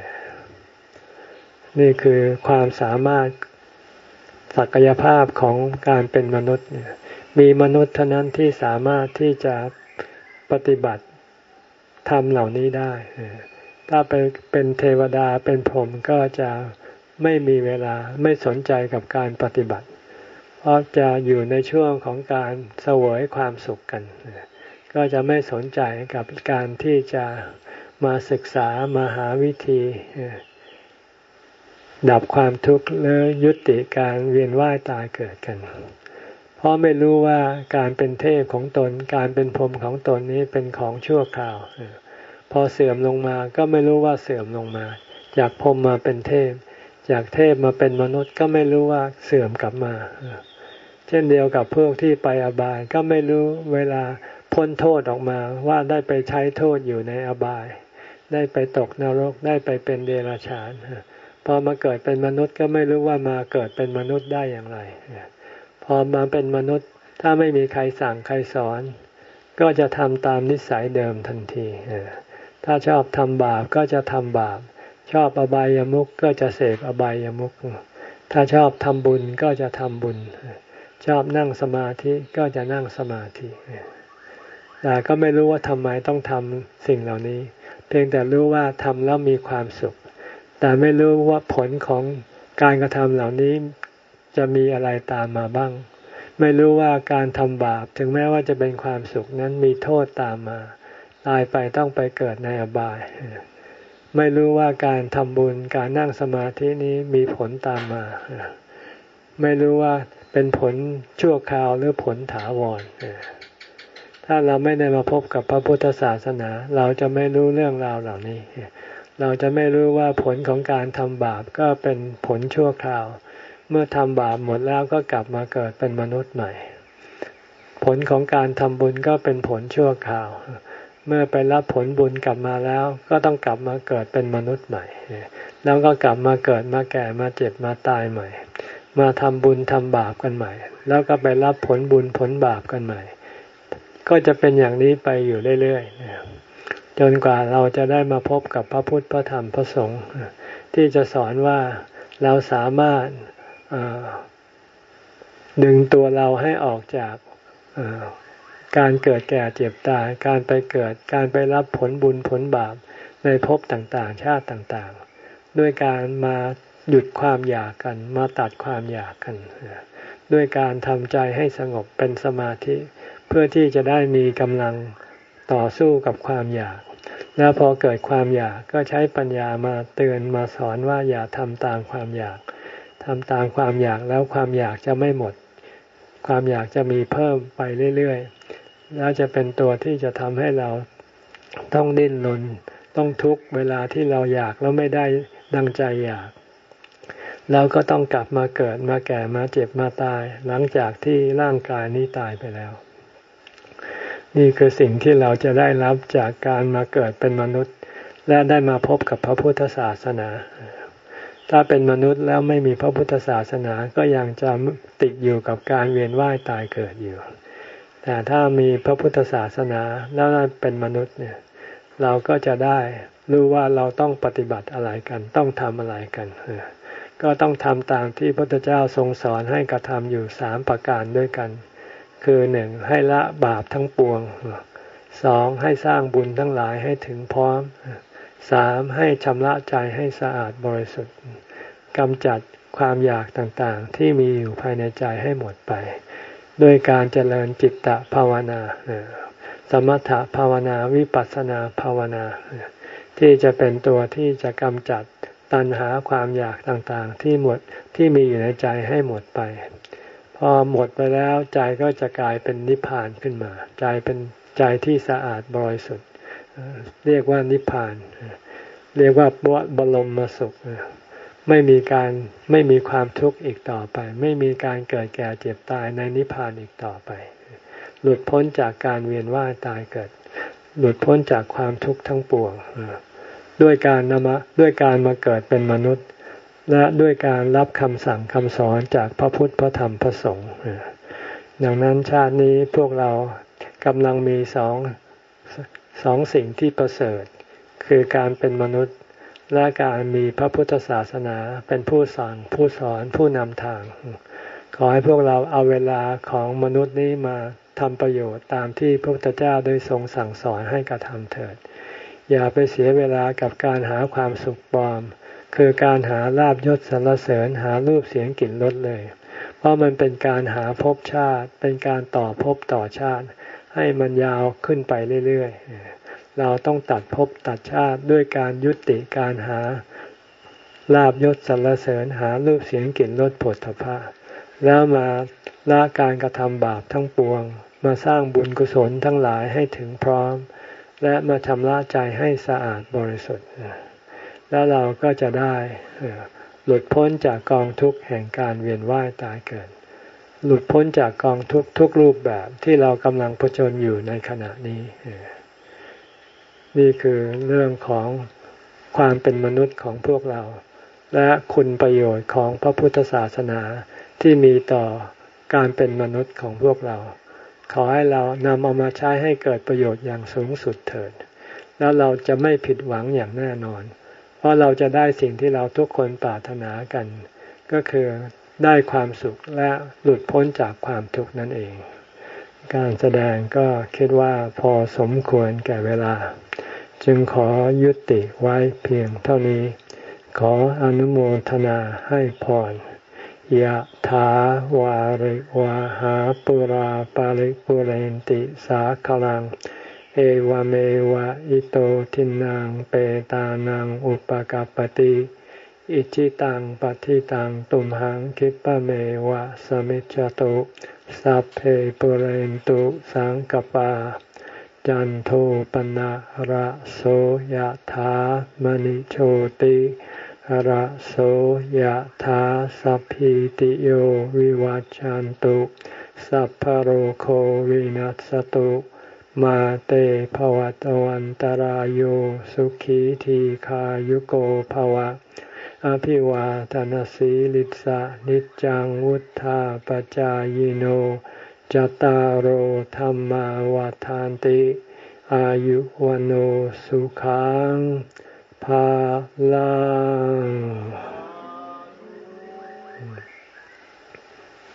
นี่คือความสามารถศักยภาพของการเป็นมนุษย์มีมนุษย์เท่านั้นที่สามารถที่จะปฏิบัติธรรมเหล่านี้ได้ถ้าไปเป็นเทวดาเป็นพรหมก็จะไม่มีเวลาไม่สนใจกับการปฏิบัติเพราะจะอยู่ในช่วงของการเสวยความสุขกันก็จะไม่สนใจกับการที่จะมาศึกษามาหาวิธีดับความทุกข์หรือยุติการเวียนว่ายตายเกิดกันเพราะไม่รู้ว่าการเป็นเทพของตนการเป็นพรหมของตนนี้เป็นของชั่วคราวพอเสื่อมลงมาก็ไม่รู้ว่าเสื่อมลงมาจากพรหมมาเป็นเทพจากเทพมาเป็นมนุษย์ก็ไม่รู้ว่าเสื่อมกลับมาเช่นเดียวกับพวกที่ไปอบายก็ไม่รู้เวลาพ้นโทษออกมาว่าได้ไปใช้โทษอยู่ในอบายได้ไปตกนรกได้ไปเป็นเดรัจฉานพอมาเกิดเป็นมนุษย์ก็ไม่รู้ว่ามาเกิดเป็นมนุษย์ได้อย่างไรพอมาเป็นมนุษย์ถ้าไม่มีใครสั่งใครสอนก็จะทำตามนิสัยเดิมทันทีถ้าชอบทำบาปก็จะทำบาปชอบอบายามุขก็จะเสพอบายามุขถ้าชอบทำบุญก็จะทำบุญชอบนั่งสมาธิก็จะนั่งสมาธิแต่ก็ไม่รู้ว่าทำไมต้องทำสิ่งเหล่านี้เพียงแต่รู้ว่าทำแล้วมีความสุขแต่ไม่รู้ว่าผลของการกระทำเหล่านี้จะมีอะไรตามมาบ้างไม่รู้ว่าการทำบาปถึงแม้ว่าจะเป็นความสุขนั้นมีโทษตามมาตายไปต้องไปเกิดในอบายไม่รู้ว่าการทำบุญการนั่งสมาธินี้มีผลตามมาไม่รู้ว่าเป็นผลชั่วคราวหรือผลถาวรถ้าเราไม่ได้มาพบกับพระพุทธศาสนาเราจะไม่รู้เรื่องราวเหล่านี้เราจะไม่รู้ว่าผลของการทำบาปก็เป็นผลชั่วคราวเมื่อทำบาปหมดแล้วก็กลับมาเกิดเป็นมนุษย์ใหม่ผลของการทำบุญก็เป็นผลชั่วคราวเมื่อไปรับผลบุญกลับมาแล้วก็ต้องกลับมาเกิดเป็นมนุษย์ใหม่แล้วก็กลับมาเกิดมาแก่มาเจ็บมาตายใหม่มาทำบุญทำบาปกันใหม่แล้วก็ไปรับผลบุญผลบาปกันใหม่ก็จะเป็นอย่างนี้ไปอยู่เรื่อยๆจนกว่าเราจะได้มาพบกับพระพุทธพระธรรมพระสงฆ์ที่จะสอนว่าเราสามารถดึงตัวเราให้ออกจากการเกิดแก่เจ็บตายการไปเกิดการไปรับผลบุญผลบาปในภพต่างๆชาติต่างๆด้วยการมาหยุดความอยากกันมาตัดความอยากกันด้วยการทำใจให้สงบเป็นสมาธิเพื่อที่จะได้มีกำลังต่อสู้กับความอยากแล้วพอเกิดความอยากก็ใช้ปัญญามาเตือนมาสอนว่าอย่าทำตามความอยากทำตามความอยากแล้วความอยากจะไม่หมดความอยากจะมีเพิ่มไปเรื่อยๆแล้วจะเป็นตัวที่จะทำให้เราต้องดิ้นรนต้องทุกข์เวลาที่เราอยากแล้วไม่ได้ดังใจอยากเราก็ต้องกลับมาเกิดมาแก่มาเจ็บมาตายหลังจากที่ร่างกายนี้ตายไปแล้วนี่คือสิ่งที่เราจะได้รับจากการมาเกิดเป็นมนุษย์และได้มาพบกับพระพุทธศาสนาถ้าเป็นมนุษย์แล้วไม่มีพระพุทธศาสนาก็ยังจะติดอยู่กับการเวียนว่ายตายเกิดอยู่แต่ถ้ามีพระพุทธศาสนาแล้วเป็นมนุษย์เนี่ยเราก็จะได้รู้ว่าเราต้องปฏิบัติอะไรกันต้องทำอะไรกันก็ต้องทำตามที่พระพุทธเจ้าทรงสอนให้กระทำอยู่สามประการด้วยกันคือหนึ่งให้ละบาปทั้งปวงสองให้สร้างบุญทั้งหลายให้ถึงพร้อมสามให้ชำระใจให้สะอาดบริสุทธิ์กำจัดความอยากต่างๆที่มีอยู่ภายในใจให้หมดไปด้วยการเจริญจิตตภาวนาสมถภาวนาวิปัสสนาภาวนาที่จะเป็นตัวที่จะกำจัดตัณหาความอยากต่างๆที่หมดที่มีอยู่ในใจให้หมดไปพอหมดไปแล้วใจก็จะกลายเป็นนิพพานขึ้นมาใจเป็นใจที่สะอาดบริสุทธิ์เรียกว่านิพพานเรียกว่าบรมสุขไม่มีการไม่มีความทุกข์อีกต่อไปไม่มีการเกิดแก่เจ็บตายในนิพพานอีกต่อไปหลุดพ้นจากการเวียนว่ายตายเกิดหลุดพ้นจากความทุกข์ทั้งปวงด้วยการนำมาด้วยการมาเกิดเป็นมนุษย์และด้วยการรับคำสั่งคำสอนจากพระพุทธพระธรรมพระสงฆ์ดังนั้นชาตินี้พวกเรากำลังมีสองสองสิ่งที่ประเสริฐคือการเป็นมนุษย์และการมีพระพุทธศาสนาเป็นผู้สั่งผู้สอนผู้นำทางขอให้พวกเราเอาเวลาของมนุษย์นี้มาทำประโยชน์ตามที่พระพุทธเจ้าได้ทรงสั่งสอนให้กระทำเถิดอย่าไปเสียเวลากับการหาความสุขปลอมคือการหาลาภยศสรรเสริญหารูปเสียงกลิ่นรสเลยเพราะมันเป็นการหาภพชาติเป็นการต่อภพต่อชาติให้มันยาวขึ้นไปเรื่อยๆเราต้องตัดภพตัดชาติด้วยการยุติการหาลาภยศสรรเสริญหารูปเสียงกลิ่นรสโผฏฐัพพะแล้วมาละการกระทำบาปทั้งปวงมาสร้างบุญกุศลทั้งหลายให้ถึงพร้อมและมาชำระใจให้สะอาดบริสุทธิ์แล้วเราก็จะได้หลุดพ้นจากกองทุกข์แห่งการเวียนว่ายตายเกิดหลุดพ้นจากกองทุกข์ทุกรูปแบบที่เรากำลังเผชิญอยู่ในขณะนี้นี่คือเรื่องของความเป็นมนุษย์ของพวกเราและคุณประโยชน์ของพระพุทธศาสนาที่มีต่อการเป็นมนุษย์ของพวกเราขอให้เรานำเอามาใช้ให้เกิดประโยชน์อย่างสูงสุดเถิดแล้วเราจะไม่ผิดหวังอย่างแน่นอนเพราะเราจะได้สิ่งที่เราทุกคนปรารถนากันก็คือได้ความสุขและหลุดพ้นจากความทุกข์นั่นเองการแสดงก็คิดว่าพอสมควรแก่เวลาจึงขอยุติไว้เพียงเท่านี้ขออนุโมทนาให้พรยะถาวาริวะหาปุราปาริปุเรนติสาคลังเอวเมวะอิโตทินังเปตานังอุปกัปปติอิจิตังปฏิตังตุมหังคิปะเมวะสมิจจตุสัพเพปุเรนตุสังกปาจันโทปนะระโสยะถามณิโชติระโสยะถาสัพพิติโยวิวัจจันตุสัพพโรโควินัสตุมาเตภวัตวันตารโยสุขีทีขายุโกภวะอภิวาทนาสีลิสะนิจังวุธาปจายโนจตารโหธรรมวาทานติอายุวันโอสุขังภาลัง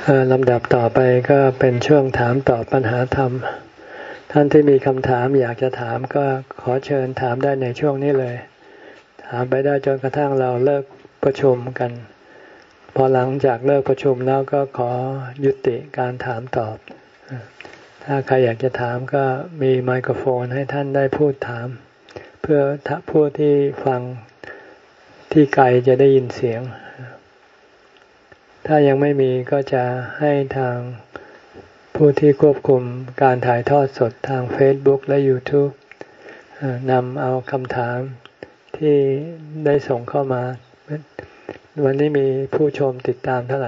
ลำดับต่อไปก็เป็นช่วงถามตอบปัญหาธรรมท่านที่มีคำถามอยากจะถามก็ขอเชิญถามได้ในช่วงนี้เลยถามไปได้จนกระทั่งเราเลิกประชุมกันพอหลังจากเลิกประชุมแล้วก็ขอยุติการถามตอบถ้าใครอยากจะถามก็มีไมโครโฟนให้ท่านได้พูดถามเพื่อผู้ที่ฟังที่ไกลจะได้ยินเสียงถ้ายังไม่มีก็จะให้ทางผู้ที่ควบคุมการถ่ายทอดสดทาง Facebook และ YouTube นำเอาคำถามที่ได้ส่งเข้ามาวันนี้มีผู้ชมติดตามเท่าไหร่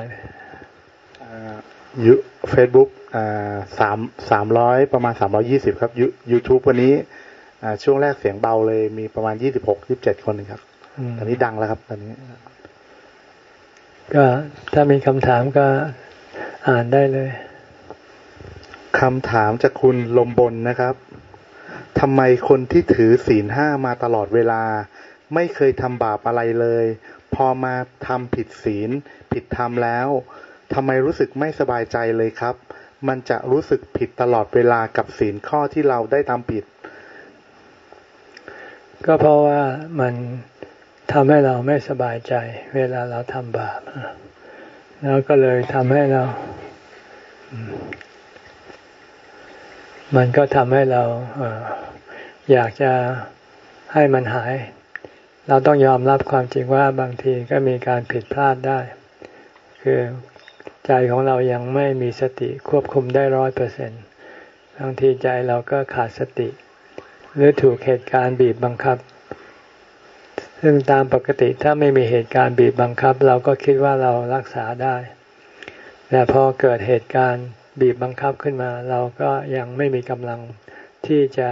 ยูเฟซบุ๊กสามสามร้อยประมาณสามร้อยยี่สิบครับยูยูทูบวันนี้ช่วงแรกเสียงเบาเลยมีประมาณยี่สิบหกยี่สิบเจ็ดคนนึงครับตอนนี้ดังแล้วครับตอนนี้ก็ถ้ามีคำถามก็อ่านได้เลยคำถามจากคุณลมบนนะครับทำไมคนที่ถือศีลห้ามาตลอดเวลาไม่เคยทำบาปอะไรเลยพอมาทำผิดศีลผิดธรรมแล้วทำไมรู้สึกไม่สบายใจเลยครับมันจะรู้สึกผิดตลอดเวลากับศีลข้อที่เราได้ทำผิดก็เพราะว่ามันทำให้เราไม่สบายใจเวลาเราทำบาปแล้วก็เลยทำให้เรามันก็ทำให้เราอยากจะให้มันหายเราต้องยอมรับความจริงว่าบางทีก็มีการผิดพลาดได้คือใจของเรายังไม่มีสติควบคุมได้ร้อยเปอร์เซ็นต์บางทีใจเราก็ขาดสติหรือถูกเหตุการณ์บีบบังคับซึ่งตามปกติถ้าไม่มีเหตุการณ์บีบบังคับเราก็คิดว่าเรารักษาได้แต่พอเกิดเหตุการณ์บีบบังคับขึ้นมาเราก็ยังไม่มีกำลังที่จะ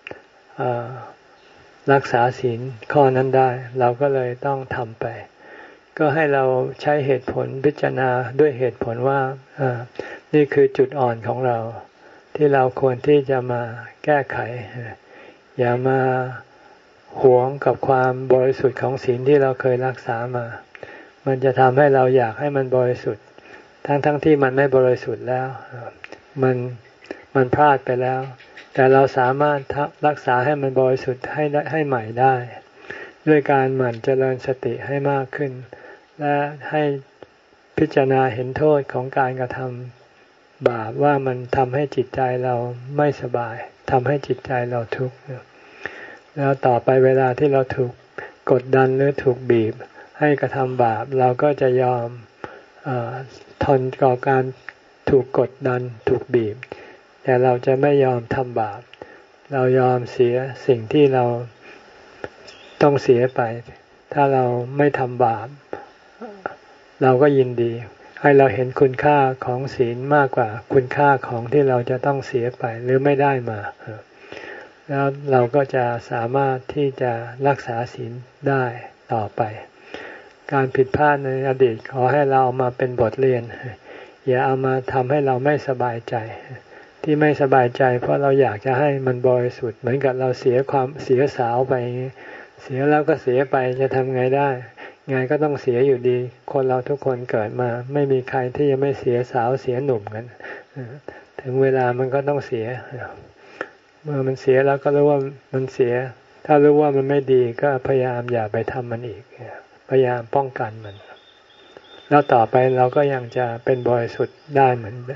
รักษาศีลข้อนั้นได้เราก็เลยต้องทำไปก็ให้เราใช้เหตุผลพิจารณาด้วยเหตุผลว่านี่คือจุดอ่อนของเราที่เราควรที่จะมาแก้ไขอย่ามาหวงกับความบริสุทธิ์ของศีลที่เราเคยรักษามามันจะทำให้เราอยากให้มันบริสุทธิ์ทั้งทั้งที่มันไม่บริสุทธิ์แล้วมันมันพลาดไปแล้วแต่เราสามารถรักษาให้มันบริสุทธิ์ให้ให้ใหม่ได้ด้วยการหมั่นเจริญสติให้มากขึ้นและให้พิจารณาเห็นโทษของการกระทำบาปว่ามันทำให้จิตใจเราไม่สบายทำให้จิตใจเราทุกข์แล้วต่อไปเวลาที่เราถูกกดดันหรือถูกบีบให้กระทำบาปเราก็จะยอมเอ่อทนกับการถูกกดดันถูกบีบแต่เราจะไม่ยอมทำบาปเรายอมเสียสิ่งที่เราต้องเสียไปถ้าเราไม่ทำบาปเราก็ยินดีให้เราเห็นคุณค่าของศีลมากกว่าคุณค่าของที่เราจะต้องเสียไปหรือไม่ได้มาแล้วเราก็จะสามารถที่จะรักษาศีลได้ต่อไปการผิดพลาดในอดีตขอให้เราเอามาเป็นบทเรียนอย่าเอามาทำให้เราไม่สบายใจที่ไม่สบายใจเพราะเราอยากจะให้มันบริสุทธิ์เหมือนกับเราเสียความเสียสาวไปเสียแล้วก็เสียไปจะทำไงได้ไงก็ต้องเสียอยู่ดีคนเราทุกคนเกิดมาไม่มีใครที่จะไม่เสียสาวเสียหนุ่มกันถึงเวลามันก็ต้องเสียเมื่อมันเสียแล้วก็รู้ว่ามันเสียถ้ารู้ว่ามันไม่ดีก็พยายามอย่าไปทำมันอีกพยายามป้องกันมันแล้วต่อไปเราก็ยังจะเป็นบริสุทธิ์ได้เหมือน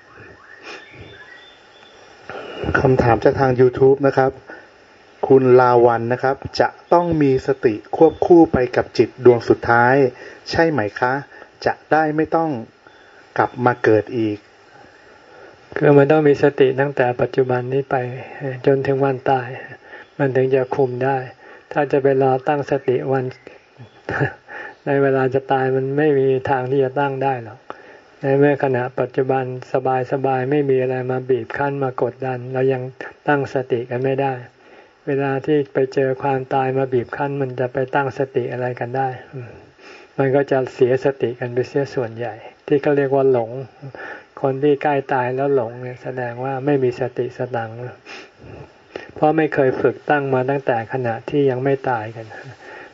คำถามจากทาง YouTube นะครับคุณลาวันนะครับจะต้องมีสติควบคู่ไปกับจิตดวงสุดท้ายใช่ไหมคะจะได้ไม่ต้องกลับมาเกิดอีกคือมันต้องมีสติตั้งแต่ปัจจุบันนี้ไปจนถึงวันตายมันถึงจะคุมได้ถ้าจะไปรอตั้งสติวันในเวลาจะตายมันไม่มีทางที่จะตั้งได้หรอกในเมื่อขณะปัจจุบันสบายๆไม่มีอะไรมาบีบคั้นมากดดันเรายังตั้งสติกันไม่ได้เวลาที่ไปเจอความตายมาบีบคั้นมันจะไปตั้งสติอะไรกันได้มันก็จะเสียสติกันไปเสียส่วนใหญ่ที่เขาเรียกว่าหลงคนที่ใกล้ตายแล้วหลงเนี่ยแสดงว่าไม่มีสติสตังค์เพราะไม่เคยฝึกตั้งมาตั้งแต่ขณะที่ยังไม่ตายกัน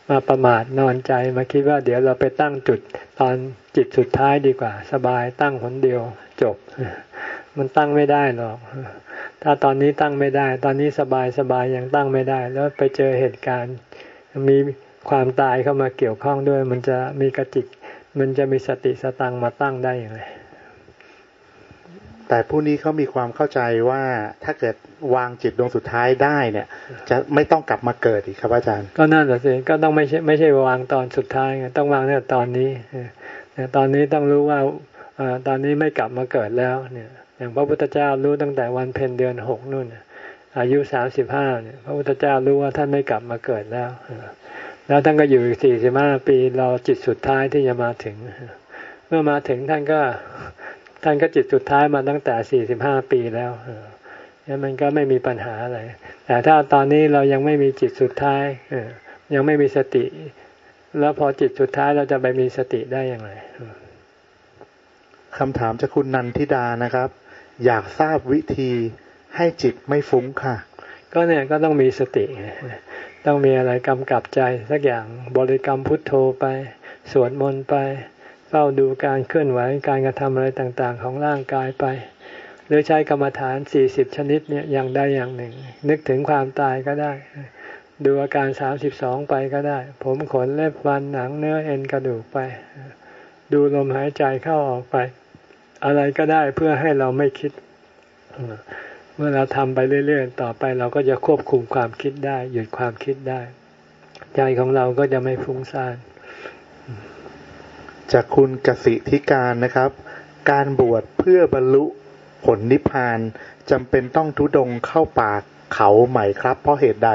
มาประมาทนอนใจมาคิดว่าเดี๋ยวเราไปตั้งจุดตอนจิตสุดท้ายดีกว่าสบายตั้งหนเดียวจบมันตั้งไม่ได้หรอกถ้าตอนนี้ตั้งไม่ได้ตอนนี้สบายสบายยังตั้งไม่ได้แล้วไปเจอเหตุการณ์มีความตายเข้ามาเกี่ยวข้องด้วยมันจะมีกระจิกมันจะมีสติสตังมาตั้งได้อย่างไรแต่ผู้นี้เขามีความเข้าใจว่าถ้าเกิดวางจิตดวงสุดท้ายได้เนี่ยจะไม่ต้องกลับมาเกิดอีกครับอาจารย์ก็นั่นแหละสิก็ต้องไม่ใช่ไม่ใช่วางตอนสุดท้ายไงต้องวางเนี่ยตอนนี้ตอนนี้ต้องรู้ว่าตอนนี้ไม่กลับมาเกิดแล้วเนี่ยอย่างพระพุทธเจ้ารู้ตั้งแต่วันเพ็ญเดือนหกนู่นอายุสามสิบห้าเนี่ยพระพุทธเจ้ารู้ว่าท่านไม่กลับมาเกิดแล้วแล้วท่านก็อยู่อีกสี่สิบห้าปีรอจิตสุดท้ายที่จะมาถึงเมื่อมาถึงท่านก็ท่านก็จิตสุดท้ายมาตั้งแต่สี่สิบห้าปีแล้วเนี่ยมันก็ไม่มีปัญหาอะไรแต่ถ้าตอนนี้เรายังไม่มีจิตสุดท้ายยังไม่มีสติแล้วพอจิตสุดท้ายเราจะไปมีสติได้อย่างไรคำถามจากคุณนันทิดานะครับอยากทราบวิธีให้จิตไม่ฟุ้งค่ะก็เนี่ยก็ต้องมีสติต้องมีอะไรกำกับใจสักอย่างบริกรรมพุทโธไปสวดมนต์ไปเฝ้าดูการเคลื่อนไหวการกระทำอะไรต่างๆของร่างกายไปหรือใช้กรรมฐานสี่สิบชนิดเนี่ยอย่างใดอย่างหนึ่งนึกถึงความตายก็ได้ดูอาการสามสิบสองไปก็ได้ผมขนเล็บฟันหนังเนื้อเอ็นกระดูกไปดูลมหายใจเข้าออกไปอะไรก็ได้เพื่อให้เราไม่คิดเมื่อเราทำไปเรื่อยๆต่อไปเราก็จะควบคุมความคิดได้หยุดความคิดได้ใจของเราก็จะไม่ฟุ้งซ่านจากคุณกสิธิการนะครับการบวชเพื่อบรรลุผลนิพพานจำเป็นต้องทุดงเข้าป่าเขาไหมครับเพราะเหตุใด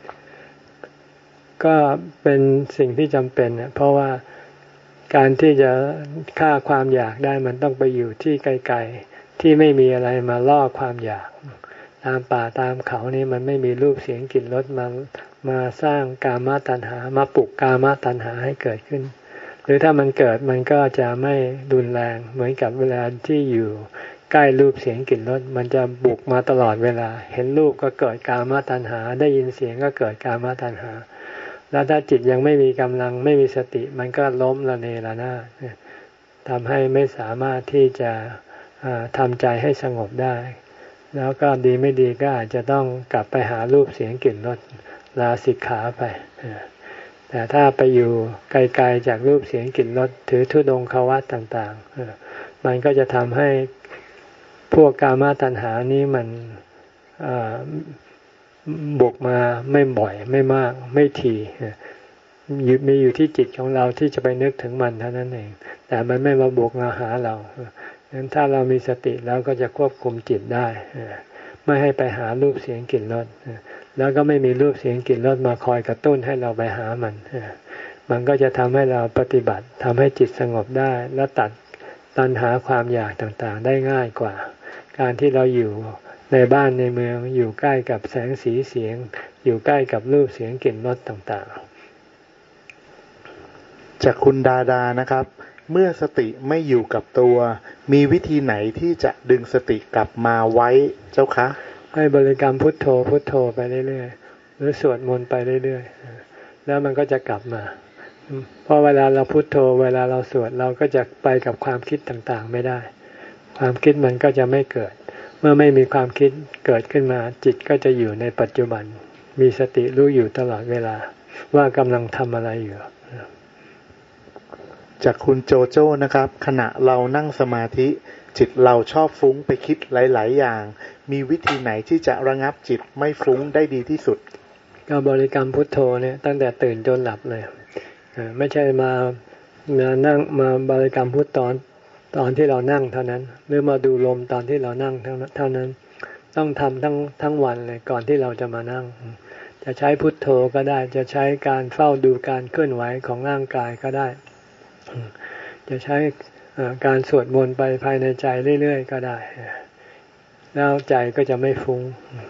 ก็เป็นสิ่งที่จำเป็นเพราะว่าการที่จะฆ่าความอยากได้มันต้องไปอยู่ที่ไกลๆที่ไม่มีอะไรมาล่อความอยากตามป่าตามเขานี่มันไม่มีรูปเสียงกลิ่นรสมามาสร้างกามตัณหามาปลุกกามตัณหาให้เกิดขึ้นหรือถ้ามันเกิดมันก็จะไม่รุนแรงเหมือนกับเวลาที่อยู่ใกล้รูปเสียงกลิ่นรสมันจะบุกมาตลอดเวลาเห็นรูปก็เกิดกามตัณหาได้ยินเสียงก็เกิดกามตัณหาแล้วถ้าจิตยังไม่มีกำลังไม่มีสติมันก็ล้มละเนระนาดทำให้ไม่สามารถที่จะทำใจให้สงบได้แล้วก็ดีไม่ดีก็อาจจะต้องกลับไปหารูปเสียงกลิ่นรสลาสิกขาไปแต่ถ้าไปอยู่ไกลๆจากรูปเสียงกลิ่นรสถือธุดงควัตต่างๆมันก็จะทำให้พวกกามตัณหานี้มันบุกมาไม่บ่อยไม่มากไม่ถี่มีอยู่ที่จิตของเราที่จะไปนึกถึงมันเท่านั้นเองแต่มันไม่มาบุกมาหาเรางั้นถ้าเรามีสติแล้วก็จะควบคุมจิตได้ไม่ให้ไปหารูปเสียงกลิ่นรสแล้วก็ไม่มีรูปเสียงกลิ่นรสมาคอยกระตุ้นให้เราไปหามันมันก็จะทำให้เราปฏิบัติทำให้จิตสงบได้และตัดตัณหาความอยากต่างๆได้ง่ายกว่าการที่เราอยู่ในบ้านในเมืองอยู่ใกล้กับแสงสีเสียงอยู่ใกล้กับรูปเสียงกลิ่นรสต่างๆจากคุณดาดานะครับเมื่อสติไม่อยู่กับตัวมีวิธีไหนที่จะดึงสติกลับมาไว้เจ้าคะให้บริกรรมพุทโธพุทโธไปเรื่อยๆหรือสวดมนต์ไปเรื่อยๆแล้วมันก็จะกลับมาเพราะเวลาเราพุทโธเวลาเราสวดเราก็จะไปกับความคิดต่างๆไม่ได้ความคิดมันก็จะไม่เกิดเมื่อไม่มีความคิดเกิดขึ้นมาจิตก็จะอยู่ในปัจจุบันมีสติรู้อยู่ตลอดเวลาว่ากำลังทำอะไรอยู่จากคุณโจโจ้นะครับขณะเรานั่งสมาธิจิตเราชอบฟุ้งไปคิดหลายๆอย่างมีวิธีไหนที่จะระงับจิตไม่ฟุ้งได้ดีที่สุดก็บริกรรมพุทโธเนี่ยตั้งแต่ตื่นจนหลับเลยไม่ใช่มามานั่งมาบริกรรมพุทตอนตอนที่เรานั่งเท่านั้นหรือมาดูลมตอนที่เรานั่งเท่านั้นต้องทำทั้งทั้งวันเลยก่อนที่เราจะมานั่งจะใช้พุทโธก็ได้จะใช้การเฝ้าดูการเคลื่อนไหวของร่างกายก็ได้จะใช้การสวดมนต์ไปภายในใจเรื่อยๆก็ได้แล้วใจก็จะไม่ฟุ้ง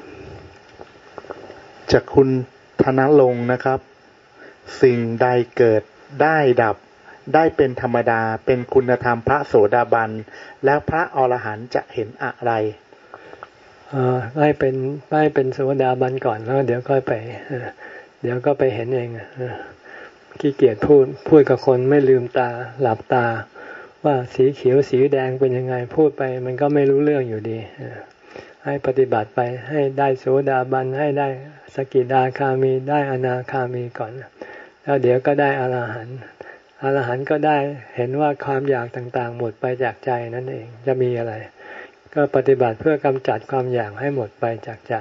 จากคุณธนลงค์นะครับสิ่งใดเกิดได้ดับได้เป็นธรรมดาเป็นคุณธรรมพระโสดาบันแล้วพระอรหันต์จะเห็นอะไรให้เป็นให้เป็นโสดาบันก่อนแล้วเดี๋ยวค่อยไปเดี๋ยวก็ไปเห็นเองขี้เกียจพูดพูดกับคนไม่ลืมตาหลับตาว่าสีเขียวสีแดงเป็นยังไงพูดไปมันก็ไม่รู้เรื่องอยู่ดีให้ปฏิบัติไปให้ได้โสดาบันให้ได้สกิทาคามีได้อนาคามีก่อนแล้วเดี๋ยวก็ได้อรหันต์อรหันต์ก็ได้เห็นว่าความอยากต่างๆหมดไปจากใจนั่นเองจะมีอะไรก็ปฏิบัติเพื่อกำจัดความอยากให้หมดไปจากใจ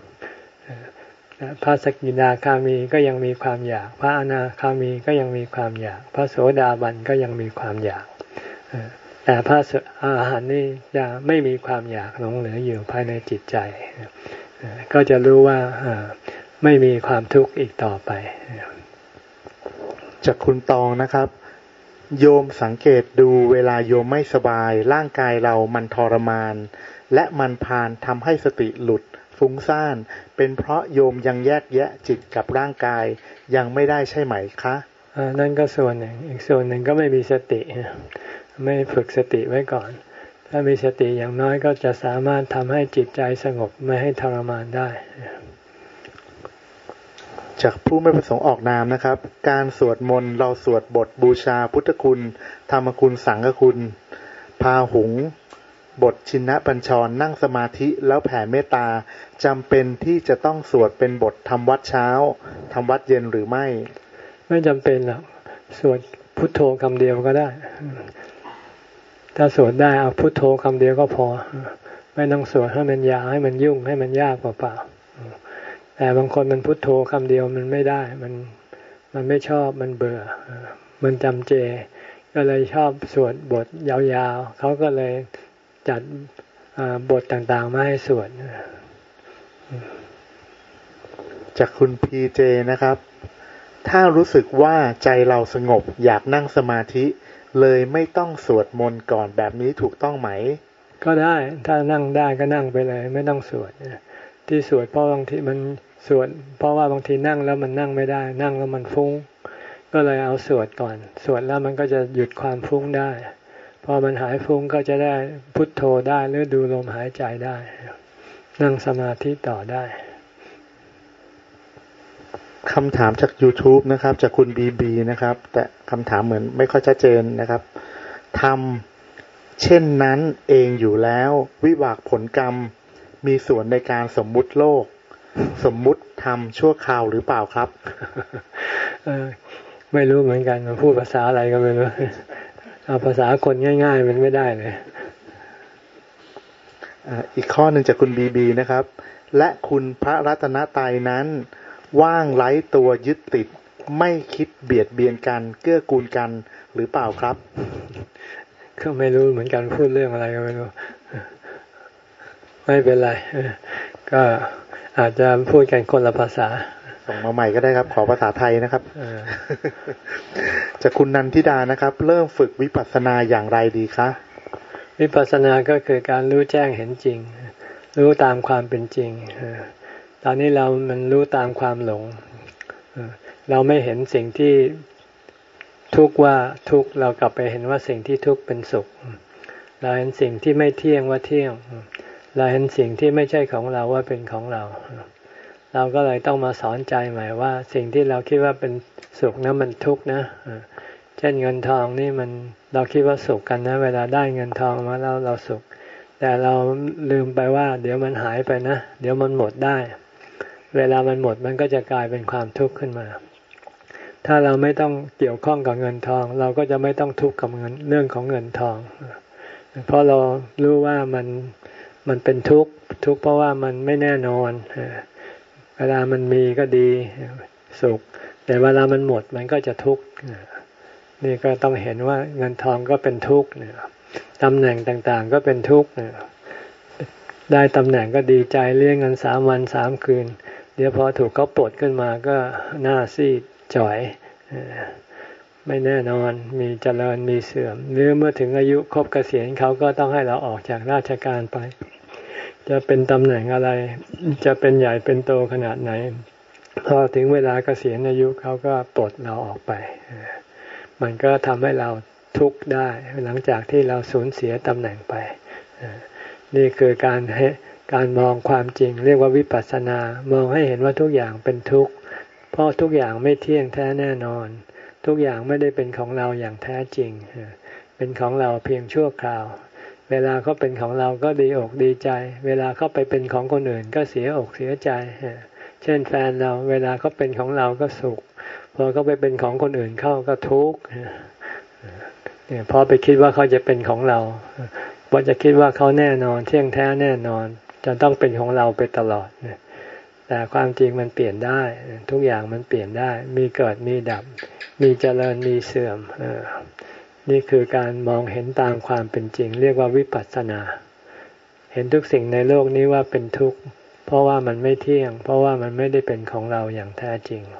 พระสกิทาคามีก็ยังมีความอยากพระอนาคามีก็ยังมีความอยากพระโสดาบันก็ยังมีความอยากแต่พระอรหันต์นี่จะไม่มีความอยากหลงเหลืออยู่ภายในจิตใจก็จะรู้ว่าไม่มีความทุกข์อีกต่อไปจากคุณตองนะครับโยมสังเกตดูเวลาโยมไม่สบายร่างกายเรามันทรมานและมันพาลทำให้สติหลุดฟุ้งซ่านเป็นเพราะโยมยังแยกแยะจิตกับร่างกายยังไม่ได้ใช่ไหมคะนั่นก็ส่วนหนึ่งอีกส่วนหนึ่งก็ไม่มีสติไม่ฝึกสติไว้ก่อนถ้ามีสติอย่างน้อยก็จะสามารถทำให้จิตใจสงบไม่ให้ทรมานได้จากผู้ไม่ประสงค์ออกนามนะครับการสวดมนต์เราสวดบทบูชาพุทธคุณธรรมคุณสังฆคุณพาหุงบทชินบัญชรนั่งสมาธิแล้วแผ่เมตตาจำเป็นที่จะต้องสวดเป็นบททำวัดเช้าทำวัดเย็นหรือไม่ไม่จำเป็นหรอกสวดพุทโธคำเดียวก็ได้ถ้าสวดได้เอาพุทโธคำเดียวก็พอไม่ต้องสวดให้มันยาวให้มันยุ่งให้มันยากเปล่าๆแต่บางคนมันพุทโธคำเดียวมันไม่ได้มันมันไม่ชอบมันเบื่อมันจำเจก็เลยชอบสวดบทยาวๆเขาก็เลยจัดบทต่างๆมาให้สวดจากคุณพีเจนะครับถ้ารู้สึกว่าใจเราสงบอยากนั่งสมาธิเลยไม่ต้องสวดมนต์ก่อนแบบนี้ถูกต้องไหมก็ได้ถ้านั่งได้ก็นั่งไปเลยไม่ต้องสวดที่สวดเพราะบางทีมันสวดเพราะว่าบางทีนั่งแล้วมันนั่งไม่ได้นั่งแล้วมันฟุ้งก็เลยเอาสวดก่อนสวดแล้วมันก็จะหยุดความฟุ้งได้พอมันหายฟุ้งก็จะได้พุทโธได้หรือดูลมหายใจได้นั่งสมาธิต่อได้คำถามจาก YouTube นะครับจากคุณบีบีนะครับแต่คำถามเหมือนไม่ค่อยชัดเจนนะครับทำเช่นนั้นเองอยู่แล้ววิบากผลกรรมมีส่วนในการสมมุติโลกสมมุติทำชั่วคราวหรือเปล่าครับไม่รู้เหมือนกันมันพูดภาษาอะไรก็ไม่รู้เอาภาษาคนง่ายๆมันไม่ได้เลยอีกข้อหนึ่งจากคุณบีบีนะครับและคุณพระรัตนตรัยนั้นว่างไร้ตัวยึดติดไม่คิดเบียดเบียนกันเกื้อกูลกันหรือเปล่าครับก็ไม่รู้เหมือนกันพูดเรื่องอะไรก็ไม่รู้ไม่เป็นไรก็อาจจะพูดกันคนละภาษาส่งมาใหม่ก็ได้ครับขอภาษาไทยนะครับจากคุณนันทิดานะครับเริ่มฝึกวิปัสสนาอย่างไรดีคะวิปัสสนาก็คือการรู้แจ้งเห็นจริงรู้ตามความเป็นจริงตอนนี้เรามันรู้ตามความหลงเราไม่เห็นสิ่งที่ทุกข์ว่าทุกข์เรากลับไปเห็นว่าสิ่งที่ทุกข์เป็นสุขเราเห็นสิ่งที่ไม่เที่ยงว่าเที่ยงเราเห็นสิ่งที่ไม่ใช่ของเราว่าเป็นของเราเราก็เลยต้องมาสอนใจใหม่ว่าสิ่งที่เราคิดว่าเป็นสุขนั้นมันทุกข์นะเช่นเงินทองนี่มันเราคิดว่าสุขกันนะเวลาได้เงินทองมาแล้วเราสุขแต่เราลืมไปว่าเดี๋ยวมันหายไปนะเดี๋ยวมันหมดได้เวลามันหมดมันก็จะกลายเป็นความทุกข์ขึ้นมาถ้าเราไม่ต้องเกี่ยวข้องกับเงินทองเราก็จะไม่ต้องทุกข์กับเงินเรื่องของเงินทองเพราะเรารู้ว่ามันมันเป็นทุกข์ทุกข์เพราะว่ามันไม่แน่นอนเวลามันมีก็ดีสุขแต่เวลามันหมดมันก็จะทุกข์นี่ก็ต้องเห็นว่าเงินทองก็เป็นทุกข์ตำแหน่งต่างๆก็เป็นทุกข์ได้ตำแหน่งก็ดีใจเลี้ยงเงินสามวันสามคืนเดี๋ยวพอถูกเขาปลดขึ้นมาก็หน้าซีดจ่อยไม่แน่นอนมีเจริญมีเสื่อมหรือเมื่อถึงอายุครบเกษียณเขาก็ต้องให้เราออกจากราชการไปจะเป็นตำแหน่งอะไรจะเป็นใหญ่เป็นโตขนาดไหนพอถึงเวลาเกษียณอายุเขาก็ปลดเราออกไปมันก็ทำให้เราทุกข์ได้หลังจากที่เราสูญเสียตำแหน่งไปนี่คือการให้การมองความจริงเรียกว่าวิปัสสนามองให้เห็นว่าทุกอย่างเป็นทุกข์เพราะทุกอย่างไม่เที่ยงแท้แน่นอนทุกอย่างไม่ได้เป็นของเราอย่างแท้จริงเป็นของเราเพียงชั่วคราวเวลาเขาเป็นของเราก็ดีอกดีใจเวลาเขาไปเป็นของคนอื่นก็เสียอกเสียใจเช่นแฟนเราเวลาเขาเป็นของเราก็สุขพอเขาไปเป็นของคนอื่นเข้าก็ทุกข์เนี่ยพอไปคิดว่าเขาจะเป็นของเราว่าจะคิดว่าเขาแน่นอนเที่ยงแท้แน่นอนจะต้องเป็นของเราไปตลอดแต่ความจริงมันเปลี่ยนได้ทุกอย่างมันเปลี่ยนได้มีเกิดมีดับมีเจริญมีเสื่อมนี่คือการมองเห็นตามความเป็นจริงเรียกว่าวิปัสสนาเห็นทุกสิ่งในโลกนี้ว่าเป็นทุกข์เพราะว่ามันไม่เที่ยงเพราะว่ามันไม่ได้เป็นของเราอย่างแท้จริง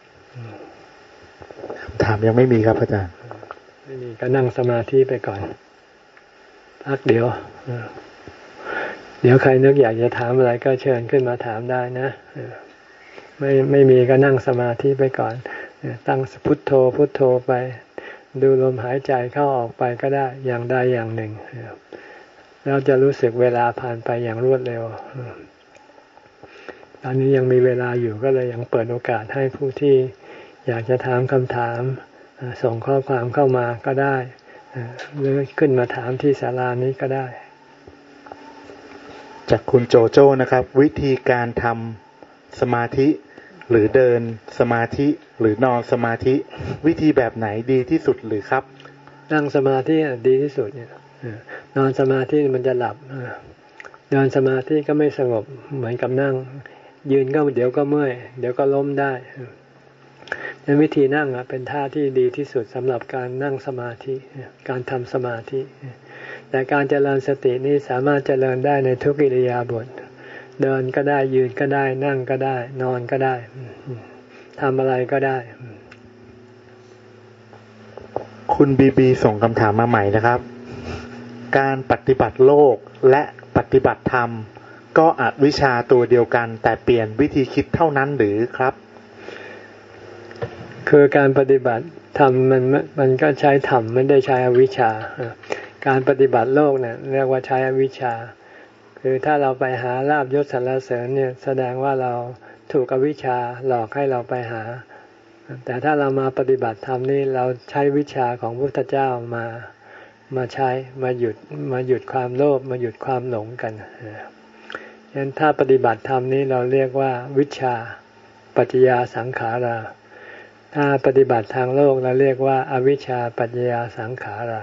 ถามยังไม่มีครับอาจารย์ไม่มีก็นั่งสมาธิไปก่อนพักเดี๋ยวเดี๋ยวใครนึกอยากจะถามอะไรก็เชิญขึ้นมาถามได้นะไม่ไม่มีก็นั่งสมาธิไปก่อนตั้งพุทโธพุทโธไปดูลมหายใจเข้าออกไปก็ได้อย่างใดอย่างหนึ่งแล้วจะรู้สึกเวลาผ่านไปอย่างรวดเร็วตอนนี้ยังมีเวลาอยู่ก็เลยยังเปิดโอกาสให้ผู้ที่อยากจะถามคำถามส่งข้อความเข้ามาก็ได้หรือขึ้นมาถามที่ศาลานี้ก็ได้จากคุณโจโจ้นะครับวิธีการทำสมาธิหรือเดินสมาธิหรือนอนสมาธิวิธีแบบไหนดีที่สุดหรือครับนั่งสมาธิดีที่สุดเนี่ยนอนสมาธิมันจะหลับเดินสมาธิก็ไม่สงบเหมือนกับนั่งยืนก็เดี๋ยวก็เมื่อยเดี๋ยวก็ล้มได้ในวิธีนั่งเป็นท่าที่ดีที่สุดสำหรับการนั่งสมาธิการทำสมาธิแต่การเจริญสตินี้สามารถเจริญได้ในทุกอิริยาบถเดินก็ได้ยืนก็ได้นั่งก็ได้นอนก็ได้ทำอะไรก็ได้คุณบีบีส่งคำถามมาใหม่นะครับการปฏิบัติโลกและปฏิบัติธรรมก็อวิชชาตัวเดียวกันแต่เปลี่ยนวิธีคิดเท่านั้นหรือครับคือการปฏิบัติธรรมมันมันก็ใช้ธรรมไม่ได้ใช้อวิชชาการปฏิบัติโลกเนี่ยเรียกว่าใช้อวิชชาคือถ้าเราไปหาลาภยศสรรเสริญเนี่ยแสดงว่าเราถูกอวิชชาหลอกให้เราไปหาแต่ถ้าเรามาปฏิบัติธรรมนี่เราใช้วิชาของพระพุทธเจ้ามามาใช้มาหยุดมาหยุดความโลภมาหยุดความหลงกันฉะนั้นถ้าปฏิบัติธรรมนี้เราเรียกว่าวิชาปัจจยาสังขาราถ้าปฏิบัติทางโลกเราเรียกว่าอวิชชาปัจจยาสังขารา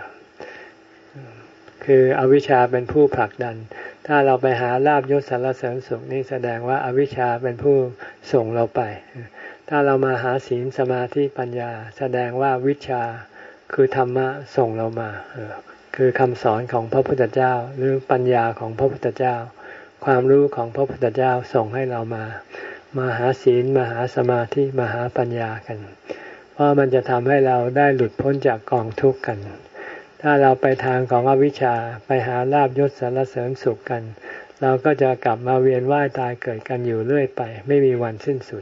คืออวิชชาเป็นผู้ผลักดันถ้าเราไปหาลาภยศสรรเสริญสุขนี่แสดงว่าอวิชชาเป็นผู้ส่งเราไปถ้าเรามาหาศีลสมาธิปัญญาแสดงว่าวิชาคือธรรมะส่งเรามาคือคำสอนของพระพุทธเจ้าหรือปัญญาของพระพุทธเจ้าความรู้ของพระพุทธเจ้าส่งให้เรามามาหาศีลมาหาสมาธิมาหาปัญญากันเพราะมันจะทำให้เราได้หลุดพ้นจากกองทุกข์กันถ้าเราไปทางของอวิชชาไปหาลาภยศสรรเสริญสุขกันเราก็จะกลับมาเวียนว่ายตายเกิดกันอยู่เรื่อยไปไม่มีวันสิ้นสุด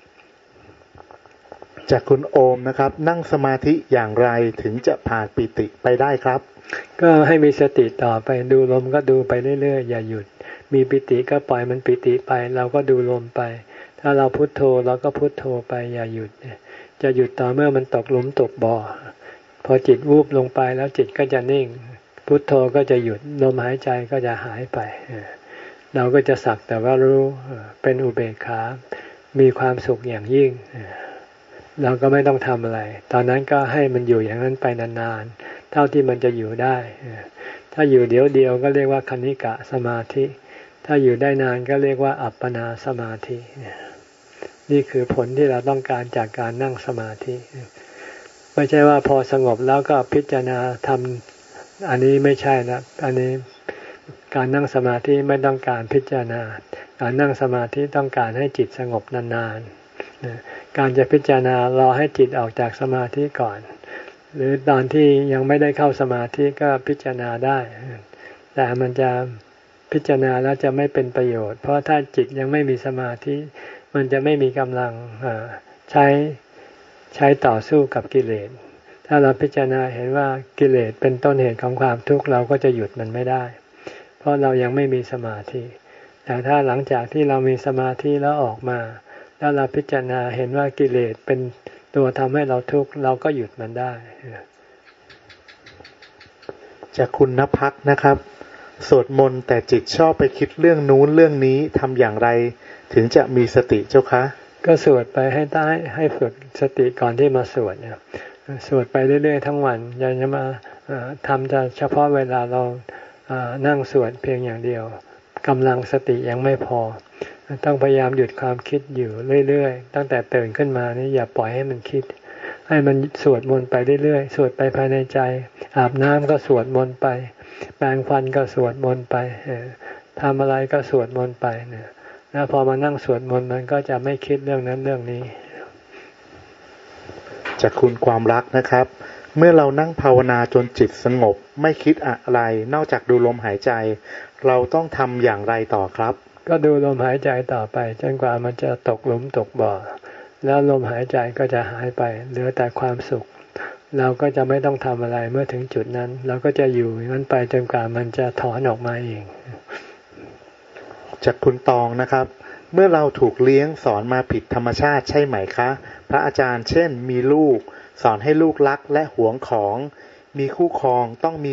จากคุณโอมนะครับนั่งสมาธิอย่างไรถึงจะผ่านปิติไปได้ครับก็ให้มีสติต่อไปดูลมก็ดูไปเรื่อยๆอย่าหยุดมีปิติก็ปล่อยมันปิติไปเราก็ดูลมไปถ้าเราพุทโธเราก็พุทโธไปอย่าหยุดจะหยุดต่อเมื่อมันตกหลุมตกบ่อพอจิตวูบลงไปแล้วจิตก็จะนิ่งพุทโธก็จะหยุดลมหายใจก็จะหายไปเราก็จะสักแต่ว่ารู้เป็นอุเบกขามีความสุขอย่างยิ่งเราก็ไม่ต้องทำอะไรตอนนั้นก็ให้มันอยู่อย่างนั้นไปนานๆเท่าที่มันจะอยู่ได้ถ้าอยู่เดี๋ยวเดียวก็เรียกว่าคณิกะสมาธิถ้าอยู่ได้นานก็เรียกว่าอัปปนาสมาธินี่คือผลที่เราต้องการจากการนั่งสมาธิไม่ใช่ว่าพอสงบแล้วก็พิจารณาทำอันนี้ไม่ใช่นะอันนี้การนั่งสมาธิไม่ต้องการพิจารณาการนั่งสมาธิต้องการให้จิตสงบนานๆการจะพิจารณารอให้จิตออกจากสมาธิก่อนหรือตอนที่ยังไม่ได้เข้าสมาธิก็พิจารณาได้แต่มันจะพิจารณาแล้วจะไม่เป็นประโยชน์เพราะถ้าจิตยังไม่มีสมาธิมันจะไม่มีกำลังใช้ใช้ต่อสู้กับกิเลสถ้าเราพิจารณาเห็นว่ากิเลสเป็นต้นเหตุของความทุกข์เราก็จะหยุดมันไม่ได้เพราะเรายังไม่มีสมาธิแต่ถ้าหลังจากที่เรามีสมาธิแล้วออกมาแล้วเราพิจารณาเห็นว่ากิเลสเป็นตัวทำให้เราทุกข์เราก็หยุดมันได้จากคุณณภัทรนะครับสวดมนต์แต่จิตชอบไปคิดเรื่องนู้นเรื่องนี้ทำอย่างไรถึงจะมีสติเจ้าคะก็สวดไปให้ได้ให้ฝึกสติก่อนที่มาสวดเนี่ยสวดไปเรื่อยๆทั้งวันอย่าจะมาทำแต่เฉพาะเวลาเรานั่งสวดเพียงอย่างเดียวกำลังสติยังไม่พอต้องพยายามหยุดความคิดอยู่เรื่อยๆตั้งแต่ตื่นขึ้นมานี่อย่าปล่อยให้มันคิดให้มันสวดมนต์ไปเรื่อยๆสวดไปภายในใจอาบน้ำก็สวดมนต์ไปแปรงฟันก็สวดมนต์ไปทำอะไรก็สวดมนต์ไปเนี่ยแล้วพอมานั่งสวดมนต์มันก็จะไม่คิดเรื่องนั้นเรื่องนี้จากคุณความรักนะครับเมื่อเรานั่งภาวนาจนจิตสงบไม่คิดอะไรนอกจากดูลมหายใจเราต้องทำอย่างไรต่อครับก็ดูลมหายใจต่อไปจนกว่ามันจะตกหลุมตกบ่อแล้วลมหายใจก็จะหายไปเหลือแต่ความสุขเราก็จะไม่ต้องทำอะไรเมื่อถึงจุดนั้นเราก็จะอยู่นั้นไปจนกว่ามันจะถอนออกมาเองจากคุณตองนะครับเมื่อเราถูกเลี้ยงสอนมาผิดธรรมชาติใช่ไหมคะพระอาจารย์เช่นมีลูกสอนให้ลูกรักและหวงของมีคู่ครองต้องมี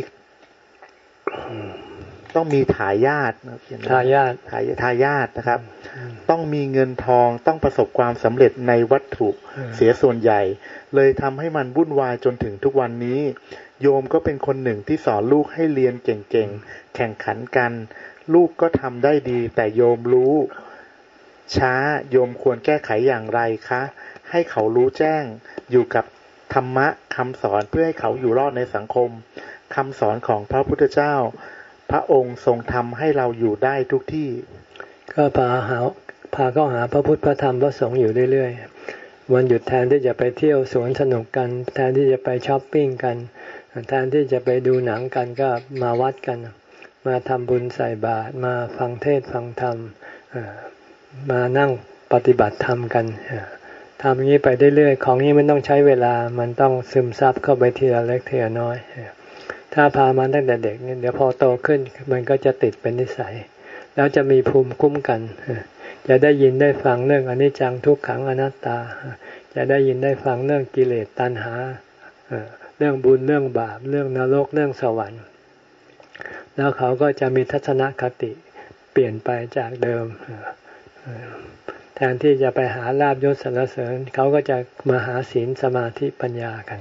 ต้องมีทายาททายาททายาทนะครับต้องมีเงินทองต้องประสบความสำเร็จในวัตถุเสียส่วนใหญ่เลยทำให้มันวุ่นวายจนถึงทุกวันนี้โยมก็เป็นคนหนึ่งที่สอนลูกให้เรียนเก่งๆแข่งขันกันลูกก็ทำได้ดีแต่โยมรู้ช้าโยมควรแก้ไขอย่างไรคะให้เขารู้แจ้งอยู่กับธรรมะคำสอนเพื่อให้เขาอยู่รอดในสังคมคำสอนของพระพุทธเจ้าพระองค์ทรงทำให้เราอยู่ได้ทุกที่ก็พาหาพาเข้าหาพระพุทธพระธรรมพระสงฆ์อยู่เรื่อยๆวันหยุดแทนที่จะไปเที่ยวสวนสนุกกันแทนที่จะไปช้อปปิ้งกันแทนที่จะไปดูหนังกันก็มาวัดกันมาทำบุญใส่บาตรมาฟังเทศน์ฟังธรรมมานั่งปฏิบัติธรรมกันทำอย่างนี้ไปเรื่อยๆของนี้มันต้องใช้เวลามันต้องซึมซับเข้าไปทีละเล็กทีละน้อยถ้าพามันตั้งแต่เด็กเนี่ยเดี๋ยวพอโตขึ้นมันก็จะติดเป็นนิสัยแล้วจะมีภูมิคุ้มกันจะได้ยินได้ฟังเรื่องอนิจจังทุกขังอนัตตาจะได้ยินได้ฟังเรื่องกิเลสตัณหาเรื่องบุญเรื่องบาปเรื่องนรกเรื่องสวรรค์แล้วเขาก็จะมีทัศนคติเปลี่ยนไปจากเดิมแทนที่จะไปหาลาภยศสรรเสริญเขาก็จะมาหาศีลสมาธิปัญญากัน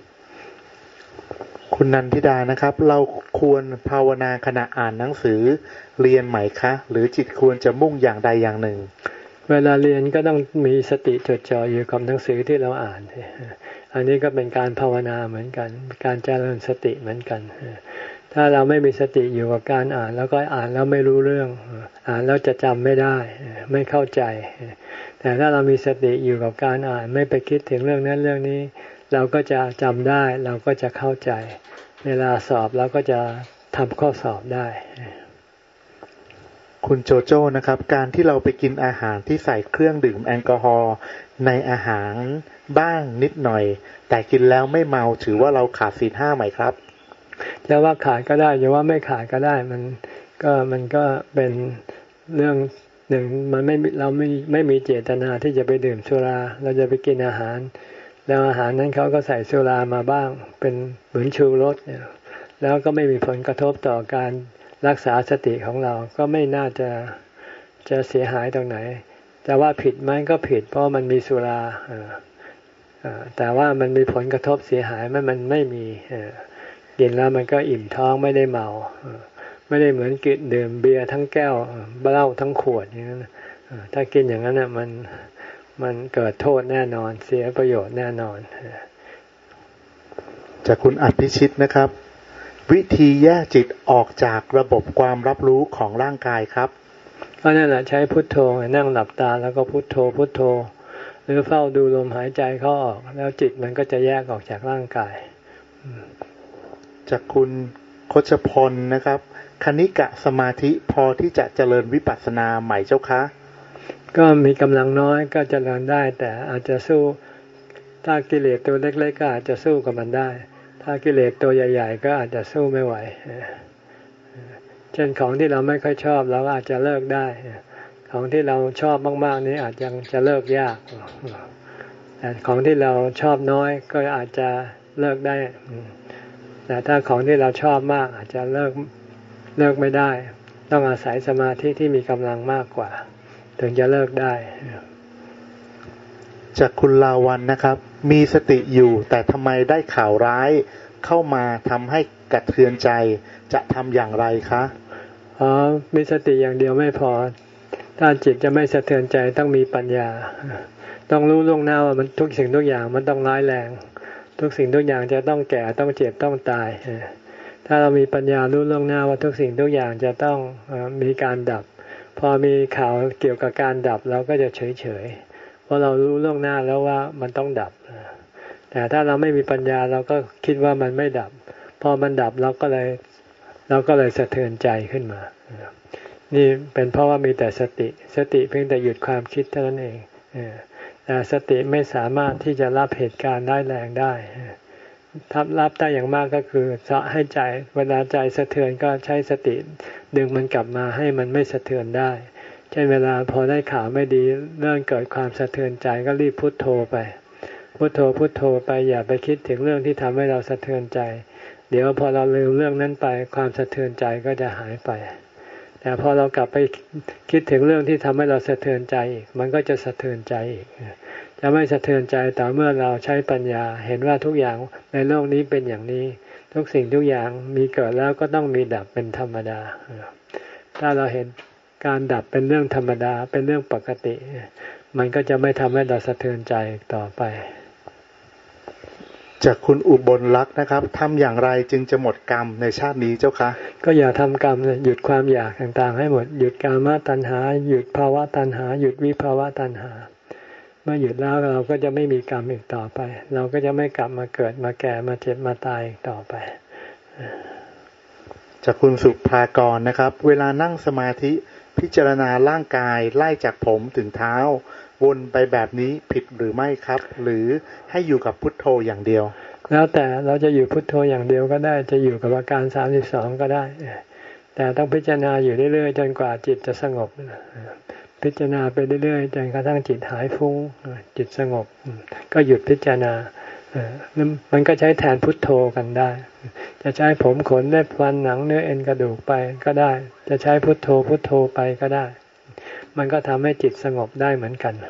คุณนันทิดานะครับเราควรภาวนาขณะอ่านหนังสือเรียนไหมคะหรือจิตควรจะมุ่งอย่างใดอย่างหนึ่งเวลาเรียนก็ต้องมีสติจดจ่ออยู่กับหนังสือที่เราอ่านอันนี้ก็เป็นการภาวนาเหมือนกันการเจริญสติเหมือนกันถ้าเราไม่มีสติอยู่กับการอ่านแล้วก็อ่านแล้วไม่รู้เรื่องอ่านแล้วจะจำไม่ได้ไม่เข้าใจแต่ถ้าเรามีสติอยู่กับการอ่านไม่ไปคิดถึงเรื่องนั้นเรื่องนี้เราก็จะจำได้เราก็จะเข้าใจเวลาสอบเราก็จะทำข้อสอบได้คุณโจโจ้นะครับการที่เราไปกินอาหารที่ใส่เครื่องดื่มแอลกอฮอล์ในอาหารบ้างนิดหน่อยแต่กินแล้วไม่เมาถือว่าเราขาดศีลห้าไหมครับจะว่าขาดก็ได้จะว่าไม่ขาดก็ได้มันก็มันก็เป็นเรื่องหนึ่งมันไม่เราไม่ไม่มีเจตนาที่จะไปดื่มสุราเราจะไปกินอาหารแล้วอาหารนั้นเขาก็ใส่สุรามาบ้างเป็นเหมือนชูรสเนี่ยแล้วก็ไม่มีผลกระทบต่อการรักษาสติของเราก็ไม่น่าจะจะเสียหายตรงไหนแต่ว่าผิดไหมก็ผิดเพราะมันมีสุราแต่ว่ามันมีผลกระทบเสียหายไหมมันไม่มีกินแล้วมันก็อิ่มท้องไม่ได้เมาไม่ได้เหมือนกินดื่มเบียร์ทั้งแก้วเหล้าทั้งขวดอย่างนั้นถ้ากินอย่างนั้นน่ะมันมันเกิดโทษแน่นอนเสียประโยชน์แน่นอนจากคุณอภิชิตนะครับวิธีแยกจิตออกจากระบบความรับรู้ของร่างกายครับก็นั่นแหละใช้พุทโธนั่งหลับตาแล้วก็พุทโธพุทโธหรือเฝ้าดูลมหายใจเข้าออกแล้วจิตมันก็จะแยกออกจากร่างกายจากคุณคชพลนะครับคณิกะสมาธิพอที่จะเจริญวิปัสสนาไหมเจ้าคะก็มีกำลังน้อยก็เจริญได้แต่อาจจะสู้ถ้ากิเลสตัวเล็กๆก็อาจจะสู้กับมันได้ถ้ากิเลสตัวใหญ่ๆก็อาจจะสู้ไม่ไหวเช่นของที่เราไม่ค่อยชอบเราอาจจะเลิกได้ของที่เราชอบมากๆนี้อาจจะจะเลิกยากแแต่ของที่เราชอบน้อยก็อาจจะเลิกได้แต่ถ้าของที่เราชอบมากอาจจะเลิกเลิกไม่ได้ต้องอาศัยสมาธิที่มีกำลังมากกว่าถึงจะเลิกได้จากคุณลาวันนะครับมีสติอยู่แต่ทำไมได้ข่าวร้ายเข้ามาทำให้กระเทือนใจจะทำอย่างไรคะอ๋อมีสติอย่างเดียวไม่พอถ้าจิตจะไม่สะเทือนใจต้องมีปัญญาต้องรู้ล่วงหน้าว่ามันทุกสิ่งทุกอย่างมันต้องร้ายแรงทุกสิ่งทุกอย่างจะต้องแก่ต้องเจ็บต้องตายถ้าเรามีปัญญารู้ล่วงหน้าว่าทุกสิ่งทุกอย่างจะต้องมีการดับพอมีข่าวเกี่ยวกับการดับเราก็จะเฉยเฉยเพราะเรารู้ล่วงหน้าแล้วว่ามันต้องดับแต่ถ้าเราไม่มีปัญญาเราก็คิดว่ามันไม่ดับพอมันดับเราก็เลยเราก็เลยสะเทือนใจขึ้นมานี่เป็นเพราะว่ามีแต่สติสติเพียงแต่หยุดความคิดเท่านั้นเองแต่สติไม่สามารถที่จะรับเหตุการณ์ร้ายแรงได้ถ้ารับได้อย่างมากก็คือให้ใจเวลาใจสะเทือนก็ใช้สติดึงมันกลับมาให้มันไม่สะเทือนได้เช่นเวลาพอได้ข่าวไม่ดีเรื่องเกิดความสะเทือนใจก็รีบพุทโธไปพุทโธพุทโธไปอย่าไปคิดถึงเรื่องที่ทำให้เราสะเทือนใจเดี๋ยวพอเราลืมเรื่องนั้นไปความสะเทือนใจก็จะหายไปแต่พอเรากลับไปคิดถึงเรื่องที่ทำให้เราสะเทือนใจอีกมันก็จะสะเทือนใจอีกจะไม่สะเทือนใจแต่เมื่อเราใช้ปัญญาเห็นว่าทุกอย่างในโลกนี้เป็นอย่างนี้ทุกสิ่งทุกอย่างมีเกิดแล้วก็ต้องมีดับเป็นธรรมดาถ้าเราเห็นการดับเป็นเรื่องธรรมดาเป็นเรื่องปกติมันก็จะไม่ทำให้เราสะเทือนใจต่อไปจากคุณอุบลรักษ์นะครับทำอย่างไรจึงจะหมดกรรมในชาตินี้เจ้าคะก็อย่าทำกรรมหยุดความอยากต่างๆให้หมดหยุดกามตัณหาหยุดภาวะตัณหาหยุดวิภาวะตัณหาเมื่อหยุดแล้วเราก็จะไม่มีกรรมอีกต่อไปเราก็จะไม่กลับมาเกิดมาแก่มาเจ็บมาตายอีกต่อไปจากคุณสุภากรนะครับเวลานั่งสมาธิพิจารณาร่างกายไล่จากผมถึงเท้าวนไปแบบนี้ผิดหรือไม่ครับหรือให้อยู่กับพุทโธอย่างเดียวแล้วแต่เราจะอยู่พุทโธอย่างเดียวก็ได้จะอยู่กับอาการสามสิบสองก็ได้แต่ต้องพิจารณาอยู่เรื่อยๆจนกว่าจิตจะสงบพิจารณาไปเรื่อยๆจนกระทั่งจิตหายฟุ้งจิตสงบก็หยุดพิจารณามันก็ใช้แทนพุทโธกันได้จะใช้ผมขนเล็บฟันหนังเนื้อเอ็นกระดูกไปก็ได้จะใช้พุทโธพุทโธไปก็ได้มันก็ทำให้จิตสงบได้เหมือนกัน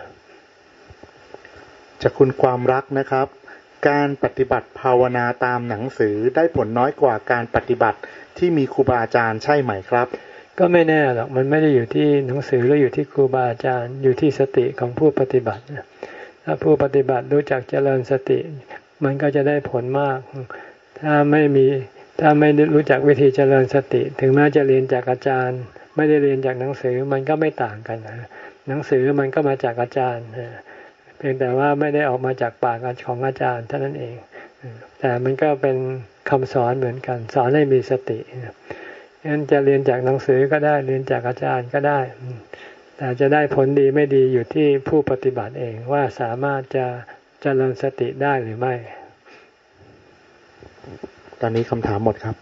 จากคุณความรักนะครับการปฏิบัติภาวนาตามหนังสือได้ผลน้อยกว่าการปฏิบัติที่มีครูบาอาจารย์ใช่ไหมครับก็ไม่แน่หรอกมันไม่ได้อยู่ที่หนังสือหรืออยู่ที่ครูบาอาจารย์อยู่ที่สติของผู้ปฏิบัติถ้าผู้ปฏิบัติรู้จักเจริญสติมันก็จะได้ผลมากถ้าไม่มีถ้าไม่รู้จักวิธีเจริญสติถึงแม้จะเรียนจากอาจารย์ไม่ได้เรียนจากหนังสือมันก็ไม่ต่างกันหนังสือมันก็มาจากอาจารย์เพียงแต่ว่าไม่ได้ออกมาจากปากของอาจารย์เท่านั้นเองแต่มันก็เป็นคำสอนเหมือนกันสอนให้มีสติงั้นจะเรียนจากหนังสือก็ได้เรียนจากอาจารย์ก็ได้แต่จะได้ผลดีไม่ดีอยู่ที่ผู้ปฏิบัติเองว่าสามารถจะเจริญสติได้หรือไม่ตอนนี้คำถามหมดครับ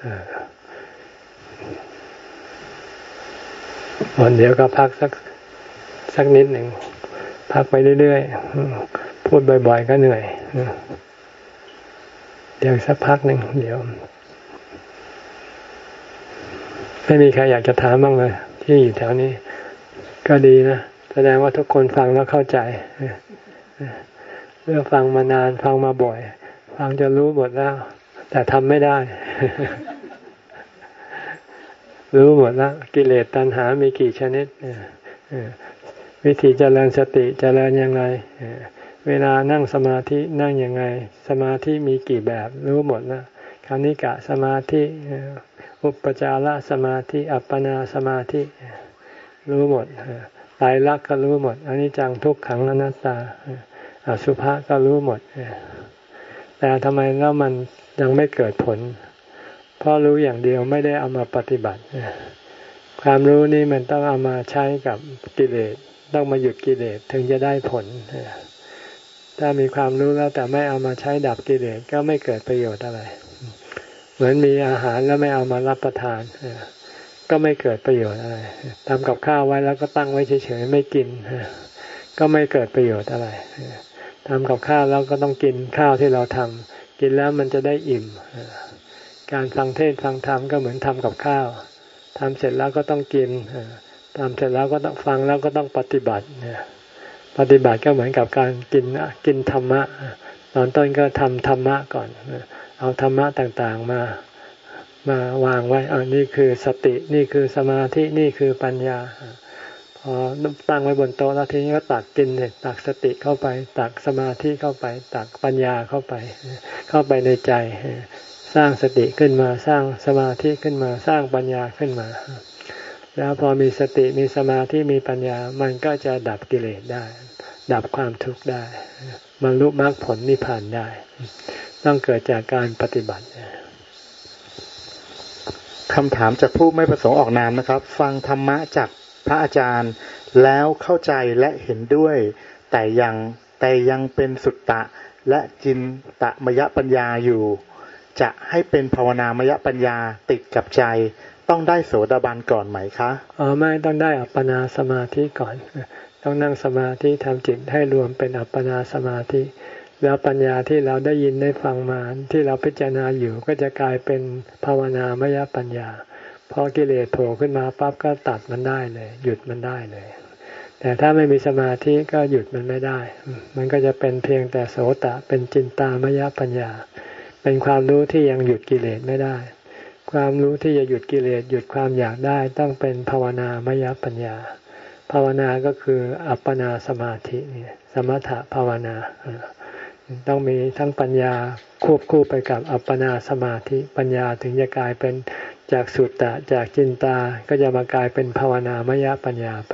วันเดี๋ยวก็พักสักสักนิดหนึ่งพักไปเรื่อยๆพูดบ่อยๆก็เหนื่อยเดี๋ยวสักพักหนึ่งเดี๋ยวไม่มีใครอยากจะถามบ้างเลยที่อยู่แถวนี้ก็ดีนะแสดงว่าทุกคนฟังแล้วเข้าใจเรื่องฟังมานานฟังมาบ่อยฟังจะรู้หมดแล้วแต่ทำไม่ได้รู้หมดแล้วกิเลสตัณหามีกี่ชนิดวิธีเจริญสติเจริญยังไงเวลานั่งสมาธินั่งยังไงสมาธิมีกี่แบบรู้หมดแล้วคณิกะสมาธิอุปจารสมาธิอัปปนาสมาธิรู้หมดไตรลักษณ์ก็รู้หมดอนิจจังทุกขังอนัตตาอสุภะก็รู้หมดแต่ทำไมแล้วมันยังไม่เกิดผลเพราะรู้อย่างเดียวไม่ได้เอามาปฏิบัติความรู้นี่มันต้องเอามาใช้กับกิเลสต้องมาหยุดกิเลสถึงจะได้ผลถ้ามีความรู้แล้วแต่ไม่เอามาใช้ดับกิเลสก็ไม่เกิดประโยชน์อะไรเหมือนมีอาหารแล้วไม่เอามารับประทานก็ไม่เกิดประโยชน์อะไรทำกับข้าวไว้แล้วก็ตั้งไว้เฉยๆไม่กินก็ไม่เกิดประโยชน์อะไรทำกับข้าวแล้วก็ต้องกินข้าวที่เราทำกินแล้วมันจะได้อิ่มการฟังเทศน์ฟังธรรมก็เหมือนทำกับข้าวทำเสร็จแล้วก็ต้องกินทำเสร็จแล้วก็ต้องฟังแล้วก็ต้องปฏิบัติปฏิบัติก็เหมือนกับการกินกินธรรมะตอนต้นก็ทำธรรมะก่อนเอาธรรมะต่างๆมามาวางไว้อันนี้คือสตินี่คือสมาธินี่คือปัญญาพอตั้งไว้บนโต๊ะแล้วทีนี้ก็ตักกินเนี่ยตักสติเข้าไปตักสมาธิเข้าไปตักปัญญาเข้าไปเข้าไปในใจสร้างสติขึ้นมาสร้างสมาธิขึ้นมาสร้างปัญญาขึ้นมาแล้วพอมีสติมีสมาธิมีปัญญามันก็จะดับกิเลสได้ดับความทุกข์ได้บรรลุมรรคผลนิพพานได้ต้องเกิดจากการปฏิบัติคำถามจากผู้ไม่ประสงค์ออกนามนะครับฟังธรรมะจากพระอาจารย์แล้วเข้าใจและเห็นด้วยแต่ยังแต่ยังเป็นสุตตะและจินตมยปัญญาอยู่จะให้เป็นภาวนามยปัญญาติดกับใจต้องได้โสดาบันก่อนไหมคะอ๋อไม่ต้องได้อัปปนาสมาธิก่อนต้องนั่งสมาธิทำจิตให้รวมเป็นอัปปนาสมาธิแล้วปัญญาที่เราได้ยินได้ฟังมาที่เราพิจารณาอยู่ก็จะกลายเป็นภาวนามยปัญญาพอกิเลสโผล่ขึ้นมาปั๊บก็ตัดมันได้เลยหยุดมันได้เลยแต่ถ้าไม่มีสมาธิก็หยุดมันไม่ได้มันก็จะเป็นเพียงแต่โสตะเป็นจินตามยปัญญาเป็นความรู้ที่ยังหยุดกิเลสไม่ได้ความรู้ที่จะหยุดกิเลสหยุดความอยากได้ต้องเป็นภาวนามยปัญญาภาวนาก็คืออัปปนาสมาธินี่สมถะภาวนาต้องมีทั้งปัญญาควบคู่ไปกับอัปปนาสมาธิปัญญาถึงจะกลายเป็นจากสุตตะจากจินตาก็จะมากลายเป็นภาวนามยปัญญาไป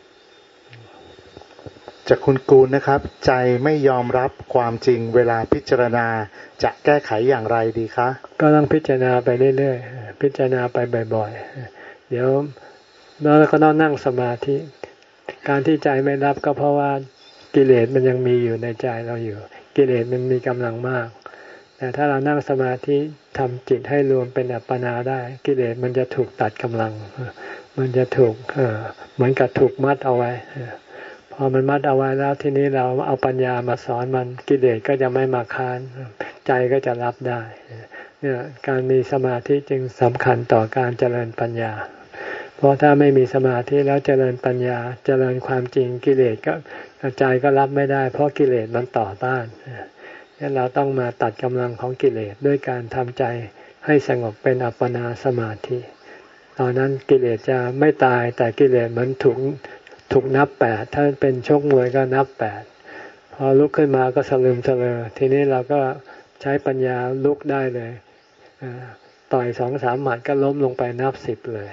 จากคุณกูลนะครับใจไม่ยอมรับความจริงเวลาพิจารณาจะแก้ไขอย่างไรดีคะก็ต้องพิจารณาไปเรื่อยๆพิจารณาไปบ่อยๆเดี๋ยวแล้วก็ต้องนั่งสมาธิการที่ใจไม่รับก็เพราะว่ากิเลสมันยังมีอยู่ในใจเราอยู่กิเลสมันมีกำลังมากแต่ถ้าเรานั่งสมาธิทำจิตให้รวมเป็นอัปปนาได้กิเลสมันจะถูกตัดกำลังมันจะถูกเหมือนกับถูกมัดเอาไว้พอมันมัดเอาไว้แล้วทีนี้เราเอาปัญญามาสอนมันกิเลสก็จะไม่มาค้านใจก็จะรับได้เนี่ยการมีสมาธิจึงสำคัญต่อการเจริญปัญญาเพราะถ้าไม่มีสมาธิแล้วเจริญปัญญาเจริญความจริงกิเลสก็ใจก็รับไม่ได้เพราะกิเลสมันต่อต้านงั้นเราต้องมาตัดกำลังของกิเลสด้วยการทำใจให้สงบเป็นอัปปนาสมาธิตอนนั้นกิเลสจะไม่ตายแต่กิเลสมันถูกถูกนับแปดถ้าเป็นชกมวยก็นับแปดพอลุกขึ้นมาก็สลืมสลือทีนี้เราก็ใช้ปัญญาลุกได้เลยต่อยสองสามหมัดก็ล้มลงไปนับสิบเลย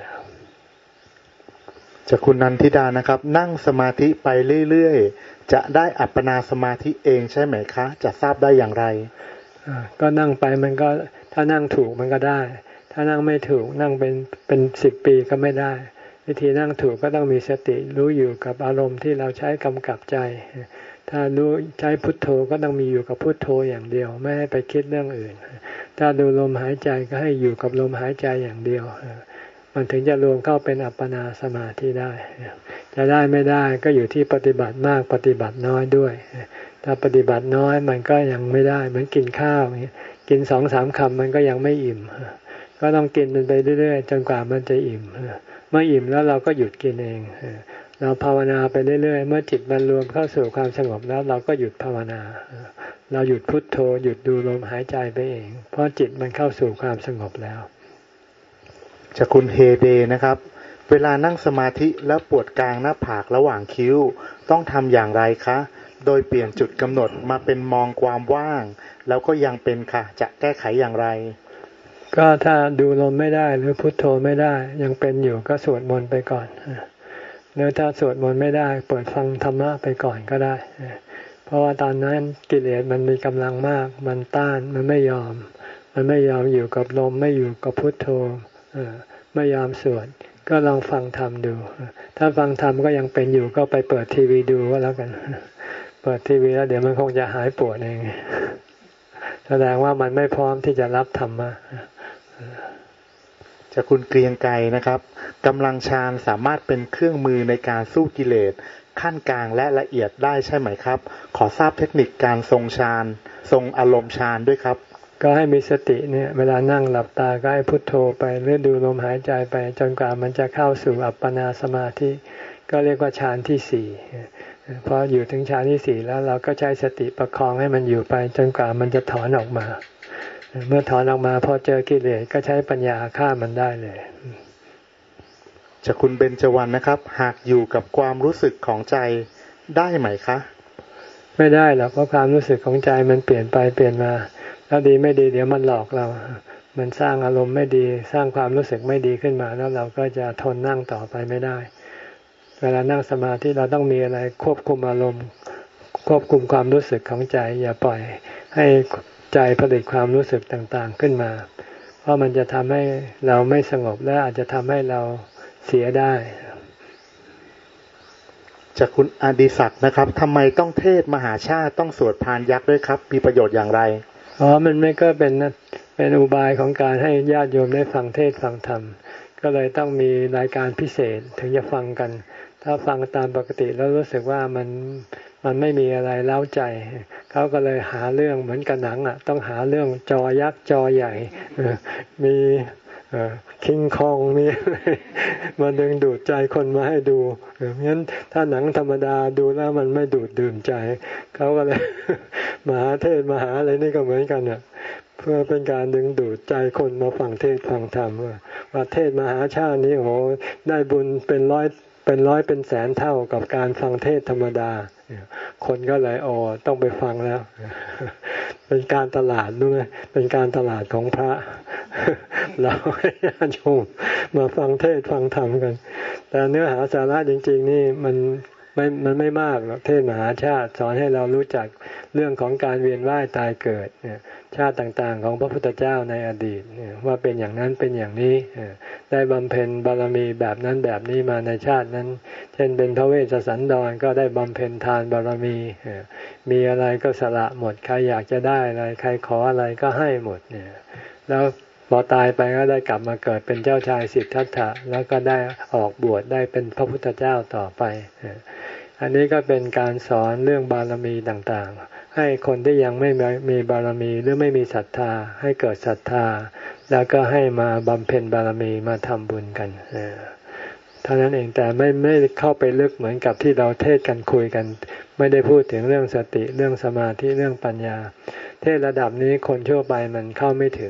จากคุณนันทิดานะครับนั่งสมาธิไปเรื่อยๆจะได้อัปปนาสมาธิเองใช่ไหมคะจะทราบได้อย่างไรก็นั่งไปมันก็ถ้านั่งถูกมันก็ได้ถ้านั่งไม่ถูกนั่งเป็นเป็นสิบปีก็ไม่ได้วิธีนั่งถูกก็ต้องมีสติรู้อยู่กับอารมณ์ที่เราใช้กำกับใจถ้ารู้ใช้พุทโธก็ต้องมีอยู่กับพุทโธอย่างเดียวไม่ให้ไปคิดเรื่องอื่นถ้าดูลมหายใจก็ให้อยู่กับลมหายใจอย่างเดียวมันถึงจะรวมเข้าเป็นอัปปนาสมาธิได้จะได้ไม่ได้ก็อยู่ที่ปฏิบัติมากปฏิบัติน้อยด้วยถ้าปฏิบัติน้อยมันก็ยังไม่ได้เหมือนกินข้าวกินสองสามคำมันก็ยังไม่อิ่มก็ต้องกินมันไปเรื่อยๆจนกว่ามันจะอิ่มเมื่ออิ่มแล้วเราก็หยุดกินเองเราภาวนาไปเรื่อยๆเมื่อจิตมันรวมเข้าสู่ความสงบแล้วเราก็หยุดภาวนาเราหยุดพุทโธหยุดดูลมหายใจไปเองเพราะจิตมันเข้าสู่ความสงบแล้วจากคุณเฮเดนะครับเวลานั่งสมาธิแล้วปวดกลางหน้าผากระหว่างคิ้วต้องทำอย่างไรคะโดยเปลี่ยนจุดกำหนดมาเป็นมองความว่างแล้วก็ยังเป็นค่ะจะแก้ไขอย่างไรก็ถ้าดูลมไม่ได้หรือพุทโธไม่ได้ยังเป็นอยู่ก็สวดมนต์ไปก่อนหรือถ้าสวดมนต์ไม่ได้เปิดฟังธรรมะไปก่อนก็ได้เพราะว่าตอนนั้นกิเลสมันมีกำลังมากมันต้านมันไม่ยอมมันไม่ยอมอยู่กับลมไม่อยู่กับพุทโธไม่ยอมสวดก็ลองฟังธรรมดูถ้าฟังธรรมก็ยังเป็นอยู่ก็ไปเปิดทีวีดูก็แล้วกันเปิดทีวีแล้วเดี๋ยวมันคงจะหายปวดเองแสดงว่ามันไม่พร้อมที่จะรับธรรมะจากคุณเกรียงไกรนะครับกำลังฌานสามารถเป็นเครื่องมือในการสู้กิเลสขั้นกลางและละเอียดได้ใช่ไหมครับขอทราบเทคนิคการทรงฌานทรงอารมณ์ฌานด้วยครับก็ให้มีสติเนี่ยเวลานั่งหลับตาก็ให้พุทโธไปหรือดูลมหายใจไปจนกว่ามันจะเข้าสู่อัปปนาสมาธิก็เรียกว่าฌานที่สี่พออยู่ถึงฌานที่สี่แล้วเราก็ใช้สติประคองให้มันอยู่ไปจนกว่ามันจะถอนออกมาเมื่อถอนออกมาพอเจอกิเลสก็ใช้ปัญญาฆ่ามันได้เลยจากคุณเบญจวรรณนะครับหากอยู่กับความรู้สึกของใจได้ไหมคะไม่ได้หรอกเพราะความรู้สึกของใจมันเปลี่ยนไปเปลี่ยนมาแล้วดีไม่ดีเดี๋ยวมันหลอกเรามันสร้างอารมณ์ไม่ดีสร้างความรู้สึกไม่ดีขึ้นมาแล้วเราก็จะทนนั่งต่อไปไม่ได้เวลานั่งสมาธิเราต้องมีอะไรควบคุมอารมณ์ควบคุมความรู้สึกของใจอย่าปล่อยให้ใจผลิตความรู้สึกต่างๆขึ้นมาเพราะมันจะทำให้เราไม่สงบและอาจจะทำให้เราเสียได้จากคุณอดิศักดิ์นะครับทำไมต้องเทศมหาชาติต้องสวดพานยักษ์ด้วยครับมีประโยชน์อย่างไรอ๋อมันไม่ก็เป็นเป็นอุบายของการให้ญาติโยมได้ฟังเทศฟังธรรมก็เลยต้องมีรายการพิเศษถึงจะฟังกันถ้าฟังตามปกติแล้วรู้สึกว่ามันมันไม่มีอะไรเล้าใจเขาก็เลยหาเรื่องเหมือนกับหนังอ่ะต้องหาเรื่องจอยักษ์จอใหญ่มีคิงคองมีมาดึงดูดใจคนมาให้ดูงั้นถ้าหนังธรรมดาดูแล้วมันไม่ดูดดื่มใจเขาก็เลยมหาเทศมหาอะไรนี่ก็เหมือนกันเนี่ยเพื่อเป็นการดึงดูดใจคนมาฟังเทศฟังธรรมว่าเทศมหาชาตินี้โอ้ได้บุญเป็นร้อยเป็นร้อยเป็นแสนเท่ากับการฟังเทศธรรมดาคนก็เลยโอ้ต้องไปฟังแล้วเป็นการตลาดด้วยเป็นการตลาดของพระเราให้ญาติโยมมาฟังเทศฟังธรรมกันแต่เนื้อหาสาระจริงๆนี่มันไม่มันไม่มากหรอกเทศมหาชาติสอนให้เรารู้จักเรื่องของการเวียนว่ายตายเกิดเนี่ยชาติต่างๆของพระพุทธเจ้าในอดีตเนี่ยว่าเป็นอย่างนั้นเป็นอย่างนี้ได้บำเพ็ญบารมีแบบนั้นแบบนี้มาในชาตินั้นเช่นเป็นพระเวชสันดรก็ได้บำเพ็ญทานบารมีมีอะไรก็สละหมดใครอยากจะได้อะไรใครขออะไรก็ให้หมดเนี่ยแล้วพอตายไปก็ได้กลับมาเกิดเป็นเจ้าชายสิทธัตถะแล้วก็ได้ออกบวชได้เป็นพระพุทธเจ้าต่อไปอันนี้ก็เป็นการสอนเรื่องบารมีต่างๆให้คนที่ยังไม่มีบารมีหรือไม่มีศรัทธาให้เกิดศรัทธาแล้วก็ให้มาบำเพ็ญบารมีมาทำบุญกันเท่านั้นเองแต่ไม่ไม่เข้าไปลึกเหมือนกับที่เราเทศกันคุยกันไม่ได้พูดถึงเรื่องสติเรื่องสมาธิเรื่องปัญญาเทศระดับนี้คนทั่วไปมันเข้าไม่ถึง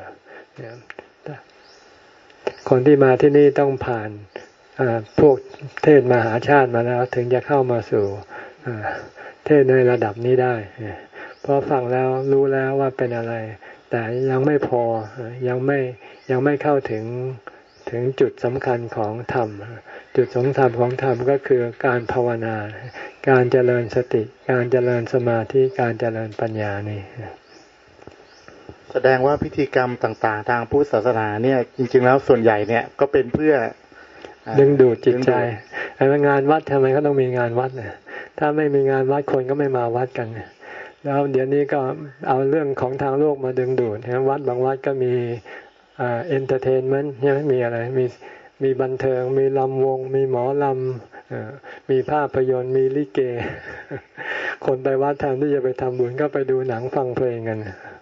คนที่มาที่นี่ต้องผ่านพวกเทศมหาชาติมาแล้วถึงจะเข้ามาสู่เทศในระดับนี้ได้เพราะฟังแล้วรู้แล้วว่าเป็นอะไรแต่ยังไม่พอยังไม่ยังไม่เข้าถึงถึงจุดสำคัญของธรรมจุดสำคัญของธรรมก็คือการภาวนาการเจริญสติการเจริญสมาธิการเจริญปัญญานี่แสดงว่าพิธีกรรมต่างๆทางพุทธศาสนาเนี่ยจริงๆแล้วส่วนใหญ่เนี่ยก็เป็นเพื่อดึงดูดจิตใจไอ้งานวัดทำไมเขาต้องมีงานวัดเนี่ยถ้าไม่มีงานวัดคนก็ไม่มาวัดกันแล้วเดี๋ยวนี้ก็เอาเรื่องของทางโลกมาดึงดูดนะวัดบางวัดก็มีอ่าเอนเตอร์เทนเมนต์ใช่ไหมมีอะไรมีมีบันเทิงมีลำวงมีหมอลำมีภาพยนตร์มีลิเกคนไปวัดแทนที่จะไปทำบุญก็ไปดูหนังฟังเพลงกัน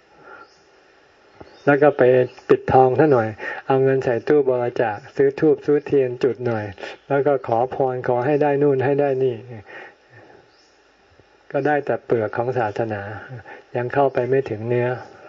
แล้วก็ไปปิดทองซะหน่อยเอาเงินใส่ตู้บริจาคซื้อธูปซื้อเทียนจุดหน่อยแล้วก็ขอพรขอให้ได้นู่นให้ได้นี่ก็ได้แต่เปลือกของศาสนายังเข้าไปไม่ถึงเนื้อ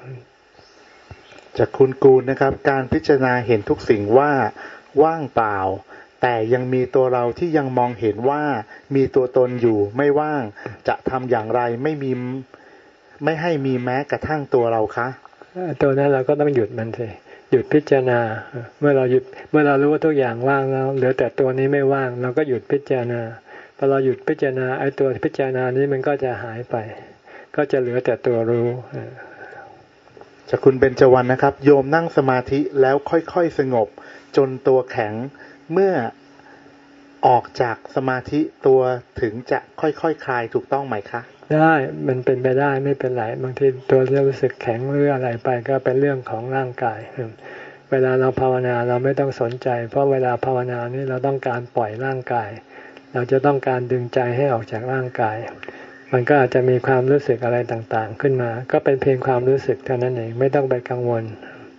จากคุณกูลนะครับการพิจารณาเห็นทุกสิ่งว่าว่างเปล่าแต่ยังมีตัวเราที่ยังมองเห็นว่ามีตัวตนอยู่ไม่ว่างจะทำอย่างไรไม่มีไม่ให้มีแม้กระทั่งตัวเราคะตัวนั้นเราก็ต้องหยุดมันสิหยุดพิจารณาเมื่อเราหยุดเมื่อเรารู้ว่าทุกอย่างว่างแล้วเหลือแต่ตัวนี้ไม่ว่างเราก็หยุดพิจารณาพอเราหยุดพิจารณาไอ้ตัวพิจารณานี้มันก็จะหายไปก็จะเหลือแต่ตัวรู้จากคุณเบญจวรรณนะครับโยมนั่งสมาธิแล้วค่อยๆสงบจนตัวแข็งเมื่อออกจากสมาธิตัวถึงจะค่อยๆ ค, คลายถูกต้องไหมคะได้มันเป็นไปได้ไม่เป็นไรบางทีตัวเรารู้สึกแข็งหรืออะไรไปก็เป็นเรื่องของร่างกายเวลาเราภาวนาเราไม่ต้องสนใจเพราะเวลาภาวนานี่เราต้องการปล่อยร่างกายเราจะต้องการดึงใจให้ออกจากร่างกายมันก็อาจจะมีความรู้สึกอะไรต่างๆขึ้นมาก็เป็นเพียงความรู้สึกเท่านั้นเองไม่ต้องไปกังวล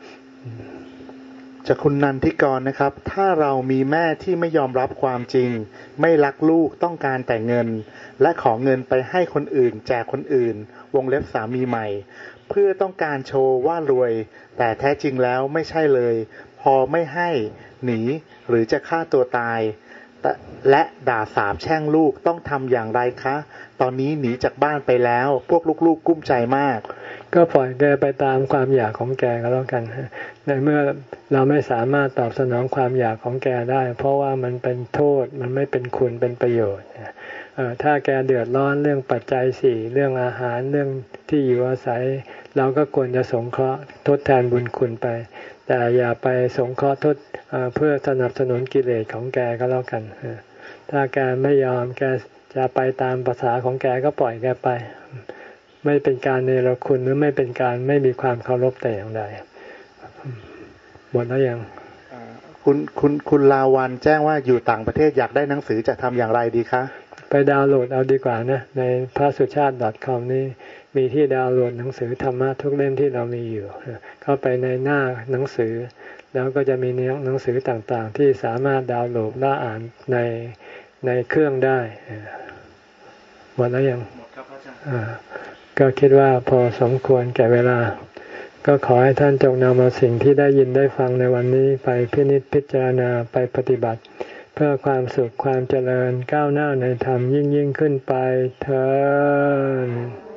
จากคุณนันทิกรนะครับถ้าเรามีแม่ที่ไม่ยอมรับความจริงไม่รักลูกต้องการแต่เงินและขอเงินไปให้คนอื่นแจกคนอื่นวงเล็บสามีใหม่เพื่อต้องการโชว์ว่ารวยแต่แท้จริงแล้วไม่ใช่เลยพอไม่ให้หนีหรือจะฆ่าตัวตายและด่าสาปแช่งลูกต้องทำอย่างไรคะตอนนี้หนีจากบ้านไปแล้วพวกลูกๆกุ้มใจมากก็ปล่อยแกไปตามความอยากของแกก็แล้วกันในเมื่อเราไม่สามารถตอบสนองความอยากของแกได้เพราะว่ามันเป็นโทษมันไม่เป็นคุณเป็นประโยชน์ถ้าแกเดือดร้อนเรื่องปัจจัยสี่เรื่องอาหารเรื่องที่อยู่อาศัยเราก็ควรจะสงเคราะห์ทดแทนบุญคุณไปแต่อย่าไปสงเคราะห์ทดเพื่อสนับสนุนกิเลสของแกก็แล้วกันถ้าแกไม่ยอมแกจะไปตามภาษาของแกก็ปล่อยแกไปไม่เป็นการเนรคุณหรือไม่เป็นการไม่มีความเคารพแต่อย่างใดหมดแล้วยังคุณคุณคุณลาวันแจ้งว่าอยู่ต่างประเทศอยากได้หนังสือจะทำอย่างไรดีคะไปดาวน์โหลดเอาดีกว่านะในพระสุชาติ .com นี่มีที่ดาวน์โหลดหนังสือธรรมะทุกเล่มที่เรามีอยู่เข้าไปในหน้าหนังสือแล้วก็จะมีเนื้อหนังสือต่างๆที่สามารถดาวน์โหลดและอ่านในในเครื่องได้หมดแล้วยังหมดครับอาจารย์ก็คิดว่าพอสมควรแก่เวลาก็ขอให้ท่านจงนำเอาสิ่งที่ได้ยินได้ฟังในวันนี้ไปพินิจพิจารณาไปปฏิบัติเพื่อความสุขความเจริญก้าวหน้าในธรรมยิ่งยิ่งขึ้นไปเถิด